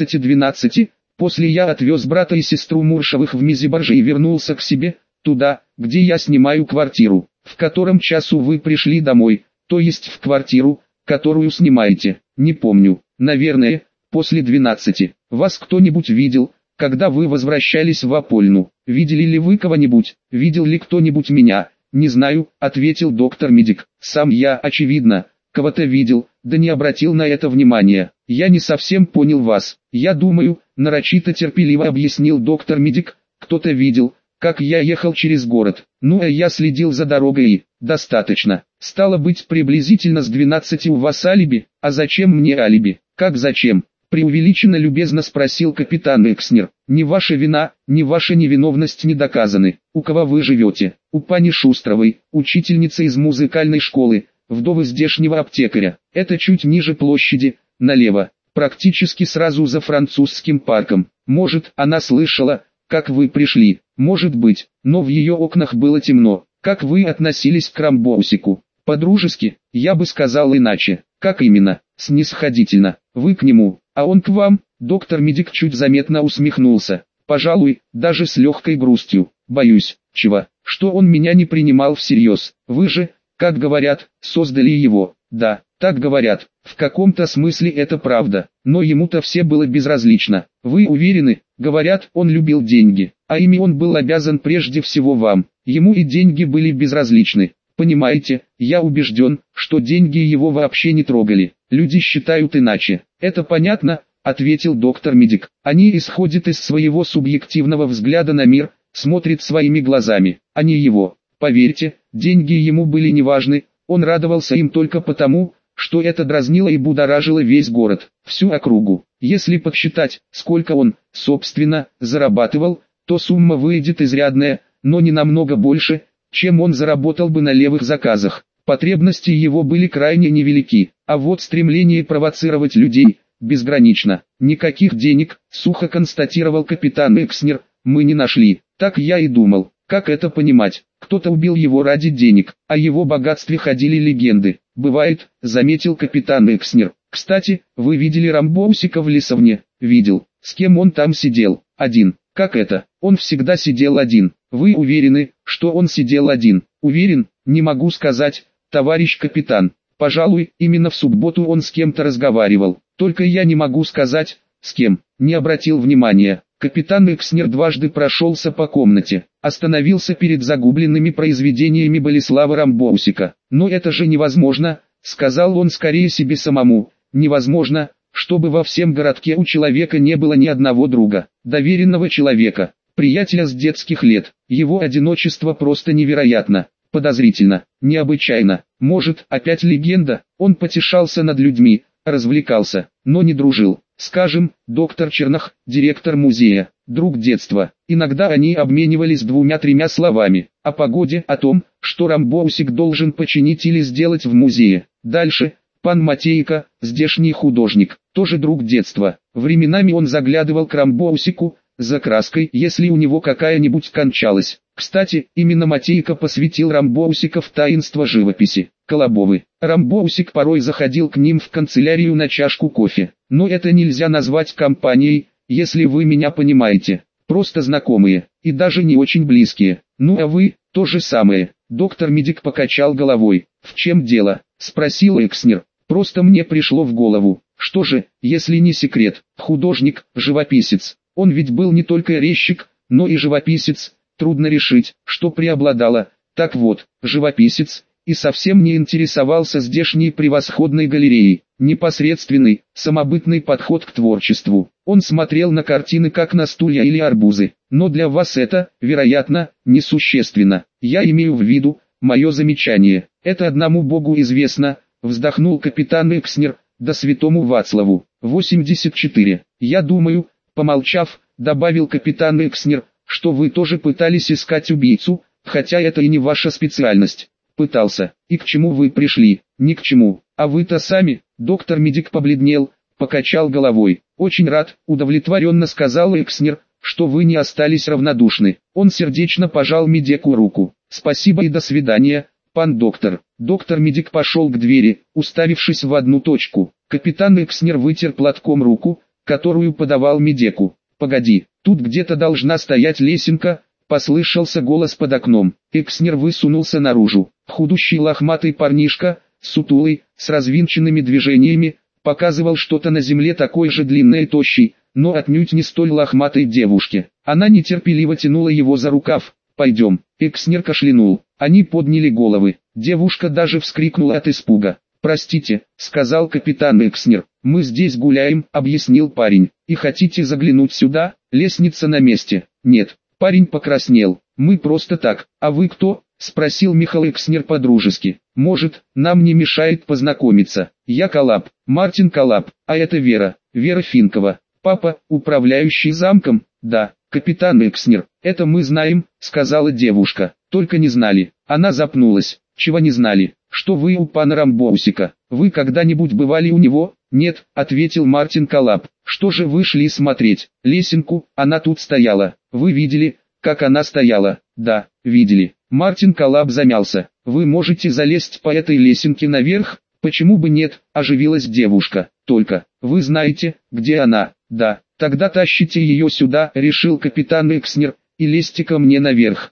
11-12. После я отвез брата и сестру Муршевых в Мезиборже и вернулся к себе, туда, где я снимаю квартиру. В котором часу вы пришли домой, то есть в квартиру, которую снимаете? Не помню. Наверное, после 12. Вас кто-нибудь видел, когда вы возвращались в Апольну? Видели ли вы кого-нибудь? Видел ли кто-нибудь меня? Не знаю, ответил доктор Медик. Сам я, очевидно, кого-то видел, да не обратил на это внимания. Я не совсем понял вас. Я думаю, нарочито терпеливо объяснил доктор Медик, кто-то видел, как я ехал через город. Ну а я следил за дорогой и... Достаточно. Стало быть, приблизительно с 12 у вас алиби. А зачем мне алиби? Как зачем? Преувеличенно любезно спросил капитан Экснер. Не ваша вина, ни ваша невиновность не доказаны. У кого вы живете? У пани Шустровой, учительницы из музыкальной школы, вдовы здешнего аптекаря. Это чуть ниже площади, налево, практически сразу за французским парком. Может, она слышала, как вы пришли, может быть, но в ее окнах было темно. Как вы относились к Рамбоусику? По-дружески, я бы сказал иначе. Как именно? Снисходительно. Вы к нему, а он к вам? Доктор Медик чуть заметно усмехнулся. Пожалуй, даже с легкой грустью. Боюсь. Чего? что он меня не принимал всерьез. Вы же, как говорят, создали его. Да, так говорят. В каком-то смысле это правда, но ему-то все было безразлично. Вы уверены? Говорят, он любил деньги, а ими он был обязан прежде всего вам. Ему и деньги были безразличны. Понимаете, я убежден, что деньги его вообще не трогали. Люди считают иначе. Это понятно, ответил доктор-медик. Они исходят из своего субъективного взгляда на мир, смотрят своими глазами, а не его. Поверьте, деньги ему были неважны, он радовался им только потому, что это дразнило и будоражило весь город, всю округу. Если подсчитать, сколько он, собственно, зарабатывал, то сумма выйдет изрядная, но не намного больше, чем он заработал бы на левых заказах. Потребности его были крайне невелики, а вот стремление провоцировать людей безгранично. Никаких денег, сухо констатировал капитан Экснер, мы не нашли. Так я и думал. Как это понимать? Кто-то убил его ради денег, о его богатстве ходили легенды. Бывает, заметил капитан Экснер. Кстати, вы видели Рамбоусика в лесовне? Видел. С кем он там сидел? Один. Как это? Он всегда сидел один. Вы уверены, что он сидел один? Уверен? Не могу сказать, товарищ капитан. Пожалуй, именно в субботу он с кем-то разговаривал. Только я не могу сказать, с кем. Не обратил внимания. Капитан Экснер дважды прошелся по комнате, остановился перед загубленными произведениями Болеслава Рамбоусика. «Но это же невозможно», — сказал он скорее себе самому, — «невозможно, чтобы во всем городке у человека не было ни одного друга, доверенного человека, приятеля с детских лет. Его одиночество просто невероятно, подозрительно, необычайно. Может, опять легенда?» Он потешался над людьми, развлекался, но не дружил. Скажем, доктор Чернах, директор музея, друг детства. Иногда они обменивались двумя-тремя словами о погоде, о том, что Рамбоусик должен починить или сделать в музее. Дальше, пан Матейко, здешний художник, тоже друг детства. Временами он заглядывал к Рамбоусику за краской, если у него какая-нибудь кончалась. Кстати, именно Матейко посвятил Рамбоусика в таинство живописи. Колобовы. Рамбоусик порой заходил к ним в канцелярию на чашку кофе. Но это нельзя назвать компанией, если вы меня понимаете. Просто знакомые, и даже не очень близкие. Ну а вы, то же самое. Доктор-медик покачал головой. В чем дело? Спросил Экснер. Просто мне пришло в голову. Что же, если не секрет, художник, живописец. Он ведь был не только резчик, но и живописец. Трудно решить, что преобладало. Так вот, живописец, и совсем не интересовался здешней превосходной галереей. Непосредственный, самобытный подход к творчеству. Он смотрел на картины как на стулья или арбузы. Но для вас это, вероятно, несущественно. Я имею в виду, мое замечание. Это одному Богу известно, вздохнул капитан Экснер, да святому Вацлаву. 84. Я думаю, помолчав, добавил капитан Экснер, что вы тоже пытались искать убийцу, хотя это и не ваша специальность. Пытался. И к чему вы пришли? Ни к чему. А вы-то сами? Доктор-медик побледнел, покачал головой. Очень рад, удовлетворенно сказал Экснер, что вы не остались равнодушны. Он сердечно пожал медику руку. Спасибо и до свидания, пан доктор. Доктор-медик пошел к двери, уставившись в одну точку. Капитан Экснер вытер платком руку, которую подавал медику. Погоди, тут где-то должна стоять лесенка. Послышался голос под окном. Экснер высунулся наружу. Худущий лохматый парнишка, сутулый, с развинченными движениями, показывал что-то на земле такой же длинной и тощей, но отнюдь не столь лохматой девушке. Она нетерпеливо тянула его за рукав. «Пойдем». Экснер кашлянул. Они подняли головы. Девушка даже вскрикнула от испуга. «Простите», — сказал капитан Экснер. «Мы здесь гуляем», — объяснил парень. «И хотите заглянуть сюда? Лестница на месте». «Нет». Парень покраснел. «Мы просто так. А вы кто?» — спросил Михаил Экснер по-дружески. «Может, нам не мешает познакомиться. Я Колаб, Мартин Колаб, а это Вера, Вера Финкова. Папа, управляющий замком?» «Да, капитан Экснер, это мы знаем», — сказала девушка. «Только не знали». Она запнулась. «Чего не знали? Что вы у пана Рамбоусика? Вы когда-нибудь бывали у него?» «Нет», — ответил Мартин Колаб. «Что же вы шли смотреть? Лесенку, она тут стояла. Вы видели, как она стояла?» «Да, видели». Мартин Колаб замялся. «Вы можете залезть по этой лесенке наверх?» «Почему бы нет?» – оживилась девушка. «Только, вы знаете, где она?» «Да, тогда тащите ее сюда», – решил капитан Экснер, и лезьте ко мне наверх.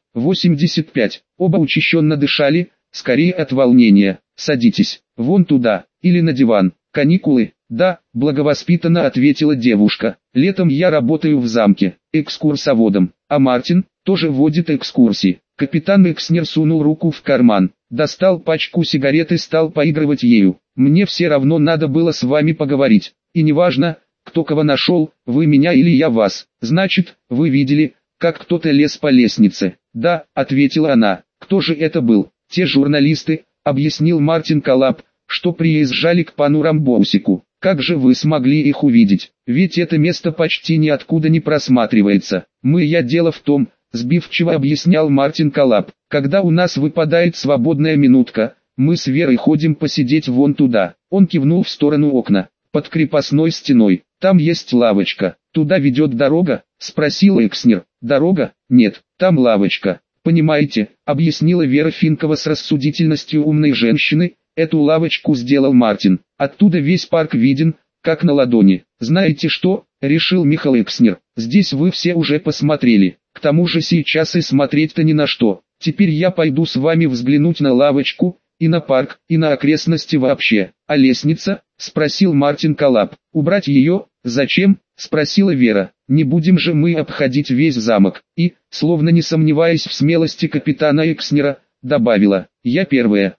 85. Оба учащенно дышали, скорее от волнения. Садитесь, вон туда, или на диван. Каникулы? Да, благовоспитанно ответила девушка. Летом я работаю в замке, экскурсоводом, а Мартин тоже водит экскурсии. Капитан Экснер сунул руку в карман, достал пачку сигарет и стал поигрывать ею. Мне все равно надо было с вами поговорить, и неважно, кто кого нашел, вы меня или я вас. Значит, вы видели, как кто-то лез по лестнице? Да, ответила она. Кто же это был? Те журналисты, объяснил Мартин Коллап, что приезжали к пану Рамбоусику. Как же вы смогли их увидеть? Ведь это место почти ниоткуда не просматривается. Дело в том, сбивчиво объяснял Мартин Коллап, когда у нас выпадает свободная минутка, мы с Верой ходим посидеть вон туда. Он кивнул в сторону окна, под крепостной стеной. Там есть лавочка. Туда ведет дорога? Спросил Экснер. Дорога? Нет, там лавочка. Понимаете, объяснила Вера Финкова с рассудительностью умной женщины. Эту лавочку сделал Мартин. Оттуда весь парк виден, как на ладони. Знаете что, решил Михаил Экснер, здесь вы все уже посмотрели. К тому же сейчас и смотреть-то ни на что. Теперь я пойду с вами взглянуть на лавочку, и на парк, и на окрестности вообще. А лестница? Спросил Мартин Коллап. Убрать ее? Зачем? Спросила Вера. Не будем же мы обходить весь замок. И, словно не сомневаясь в смелости капитана Экснера, добавила. Я первая.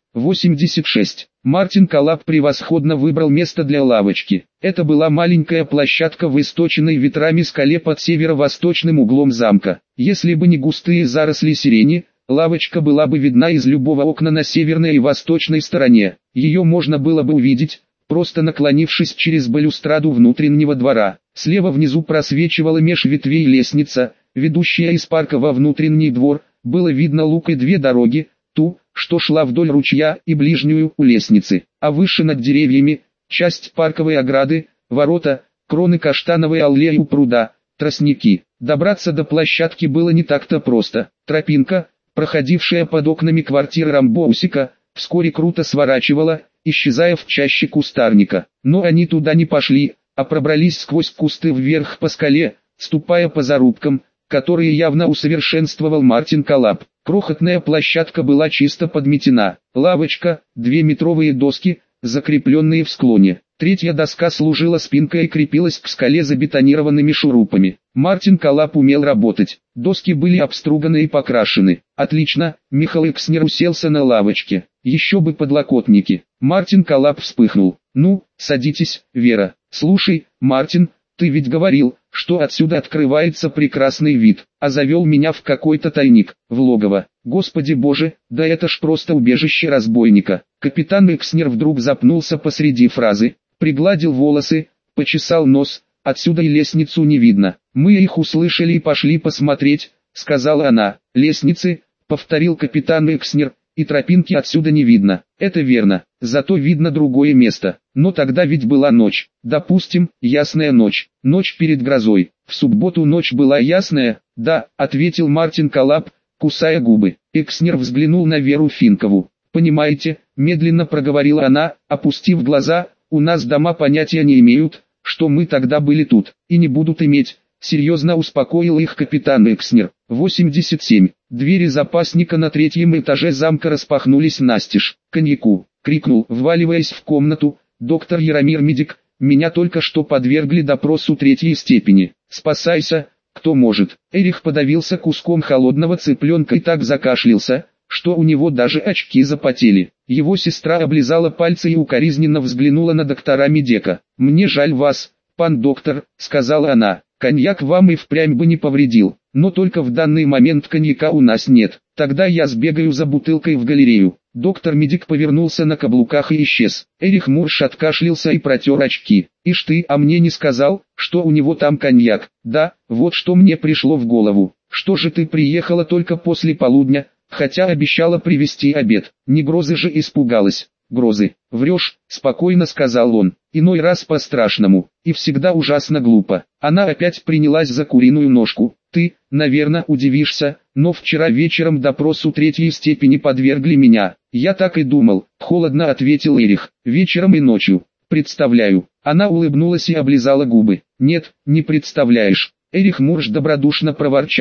86. Мартин Коллап превосходно выбрал место для лавочки. Это была маленькая площадка в источенной ветрами скале под северо-восточным углом замка. Если бы не густые заросли сирени, лавочка была бы видна из любого окна на северной и восточной стороне. Ее можно было бы увидеть, просто наклонившись через балюстраду внутреннего двора. Слева внизу просвечивала меж ветвей лестница, ведущая из парка во внутренний двор. Было видно лук и две дороги, ту, что шла вдоль ручья, и ближнюю у лестницы, а выше над деревьями, часть парковой ограды, ворота, кроны каштановой аллеи у пруда, тростники. Добраться до площадки было не так-то просто. Тропинка, проходившая под окнами квартиры Рамбоусика, вскоре круто сворачивала, исчезая в чаще кустарника. Но они туда не пошли, а пробрались сквозь кусты вверх по скале, ступая по зарубкам, которые явно усовершенствовал Мартин Коллап. Крохотная площадка была чисто подметена. Лавочка, 2-метровые доски, закрепленные в склоне. Третья доска служила спинкой и крепилась к скале забетонированными шурупами. Мартин Коллап умел работать. Доски были обструганы и покрашены. Отлично, Михаил Экснер уселся на лавочке. Еще бы подлокотники. Мартин Коллап вспыхнул. Ну, садитесь, Вера. Слушай, Мартин, ты ведь говорил, что отсюда открывается прекрасный вид, а завел меня в какой-то тайник, в логово. Господи боже, да это ж просто убежище разбойника. Капитан Экснер вдруг запнулся посреди фразы, пригладил волосы, почесал нос. Отсюда и лестницу не видно. Мы их услышали и пошли посмотреть, сказала она. Лестницы, повторил капитан Экснер, и тропинки отсюда не видно. Это верно, зато видно другое место. Но тогда ведь была ночь. Допустим, ясная ночь. Ночь перед грозой. В субботу ночь была ясная? Да, ответил Мартин Коллап, кусая губы. Экснер взглянул на Веру Финкову. Понимаете, медленно проговорила она, опустив глаза, у нас дома понятия не имеют, что мы тогда были тут, и не будут иметь. Серьезно успокоил их капитан Экснер. 87. Двери запасника на 3-м этаже замка распахнулись настежь. «Коньяку!» — крикнул, вваливаясь в комнату. «Доктор Яромир Медик, меня только что подвергли допросу 3-й степени. Спасайся, кто может». Эрих подавился куском холодного цыпленка и так закашлялся, что у него даже очки запотели. Его сестра облизала пальцы и укоризненно взглянула на доктора Медека. «Мне жаль вас, пан доктор», — сказала она. «Коньяк вам и впрямь бы не повредил, но только в данный момент коньяка у нас нет. Тогда я сбегаю за бутылкой в галерею». Доктор Медик повернулся на каблуках и исчез. Эрих Мурш откашлялся и протер очки. «Ишь ты, а мне не сказал, что у него там коньяк?» «Да, вот что мне пришло в голову. Что же ты приехала только после полудня, хотя обещала привезти обед? Не грозы же испугалась?» «Грозы, врешь», — спокойно сказал он, — «иной раз по-страшному, и всегда ужасно глупо». Она опять принялась за куриную ножку. «Ты, наверное, удивишься, но вчера вечером допросу 3-й степени подвергли меня». «Я так и думал», — холодно ответил Эрих, — «вечером и ночью. Представляю». Она улыбнулась и облизала губы. «Нет, не представляешь». Эрих Мурш добродушно проворчал.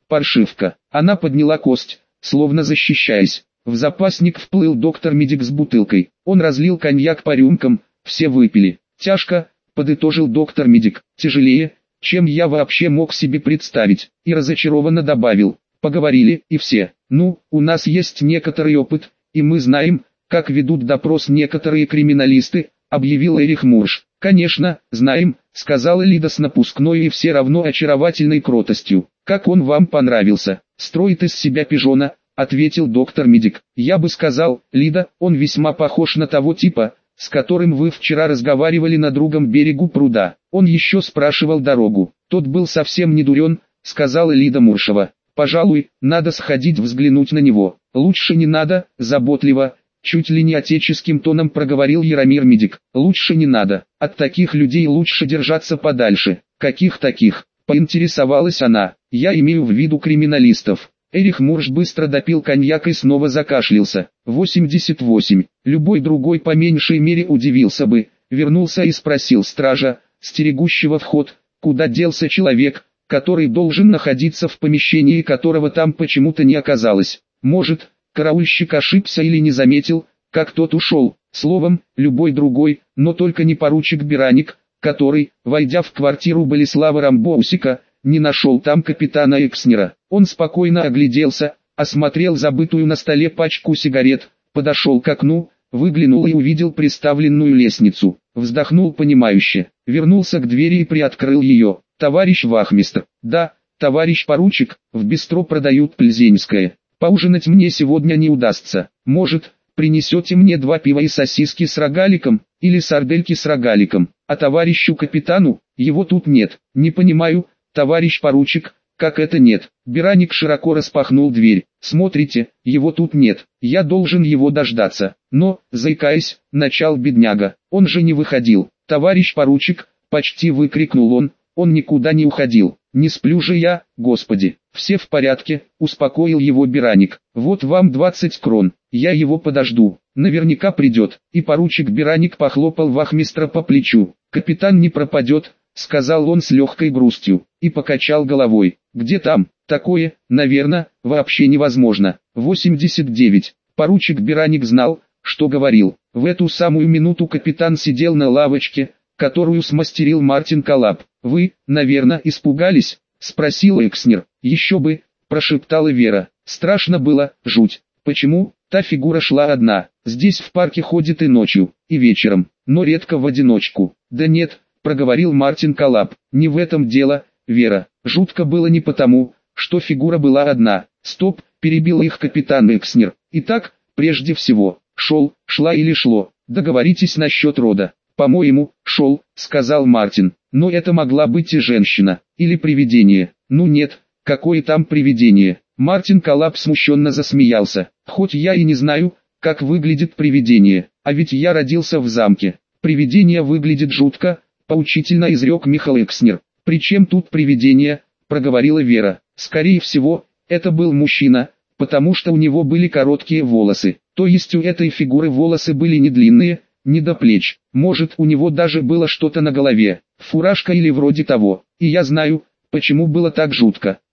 паршивка. Она подняла кость, словно защищаясь. В запасник вплыл доктор-медик с бутылкой. Он разлил коньяк по рюмкам, все выпили. Тяжко, подытожил доктор-медик, тяжелее, чем я вообще мог себе представить, и разочарованно добавил. Поговорили, и все. Ну, у нас есть некоторый опыт, и мы знаем, как ведут допрос некоторые криминалисты, объявил Эрих Мурш. Конечно, знаем, сказала Лида с напускной и все равно очаровательной кротостью. Как он вам понравился? Строит из себя пижона, ответил доктор-медик. Я бы сказал, Лида, он весьма похож на того типа, с которым вы вчера разговаривали на другом берегу пруда. Он еще спрашивал дорогу. Тот был совсем не дурен, сказала Лида Муршева. Пожалуй, надо сходить взглянуть на него. Лучше не надо, заботливо, чуть ли не отеческим тоном проговорил Яромир Медик. Лучше не надо, от таких людей лучше держаться подальше. Каких таких? Поинтересовалась она. Я имею в виду криминалистов. Эрих Мурш быстро допил коньяк и снова закашлялся. 88. Любой другой по меньшей мере удивился бы, вернулся и спросил стража, стерегущего вход, куда делся человек, который должен находиться в помещении, которого там почему-то не оказалось. Может, караульщик ошибся или не заметил, как тот ушел. Словом, любой другой, но только не поручик Бераник, который, войдя в квартиру Болеслава Рамбоусика, не нашел там капитана Экснера. Он спокойно огляделся, осмотрел забытую на столе пачку сигарет, подошел к окну, выглянул и увидел приставленную лестницу. Вздохнул понимающе, вернулся к двери и приоткрыл ее. «Товарищ вахмистр». «Да, товарищ поручик, в бистро продают пльзенское. Поужинать мне сегодня не удастся. Может, принесете мне 2 пива и сосиски с рогаликом, или сардельки с рогаликом, а товарищу капитану, его тут нет». «Не понимаю, товарищ поручик, как это нет?» Бераник широко распахнул дверь. «Смотрите, его тут нет, я должен его дождаться». «Но», заикаясь, начал бедняга, «он же не выходил». «Товарищ поручик», почти выкрикнул он никуда не уходил. «Не сплю же я, господи». «Все в порядке», успокоил его Бераник. «Вот вам 20 крон, я его подожду, наверняка придет». И поручик Бераник похлопал вахмистра по плечу. «Капитан не пропадет», сказал он с легкой грустью, и покачал головой. «Где там? Такое, наверное, вообще невозможно». 89. Поручик Бераник знал, что говорил. В эту самую минуту капитан сидел на лавочке, которую смастерил Мартин Коллап. «Вы, наверное, испугались?» — спросил Экснер. «Еще бы», — прошептала Вера. «Страшно было, жуть». «Почему?» «Та фигура шла одна. Здесь в парке ходит и ночью, и вечером, но редко в одиночку». «Да нет», — проговорил Мартин Коллап. «Не в этом дело, Вера. Жутко было не потому, что фигура была одна». «Стоп», — перебил их капитан Экснер. «Итак, прежде всего, шла или шло? Договоритесь насчет рода». «По-моему, шел», — сказал Мартин. «Но это могла быть и женщина, или привидение». «Ну нет, какое там привидение?» Мартин Коллап смущенно засмеялся. «Хоть я и не знаю, как выглядит привидение, а ведь я родился в замке. Привидение выглядит жутко», — поучительно изрек Михаил Экснер. «При чем тут привидение?» — проговорила Вера. «Скорее всего, это был мужчина, потому что у него были короткие волосы. То есть у этой фигуры волосы были не длинные, не до плеч. Может, у него даже было что-то на голове, фуражка или вроде того. И я знаю, почему было так жутко.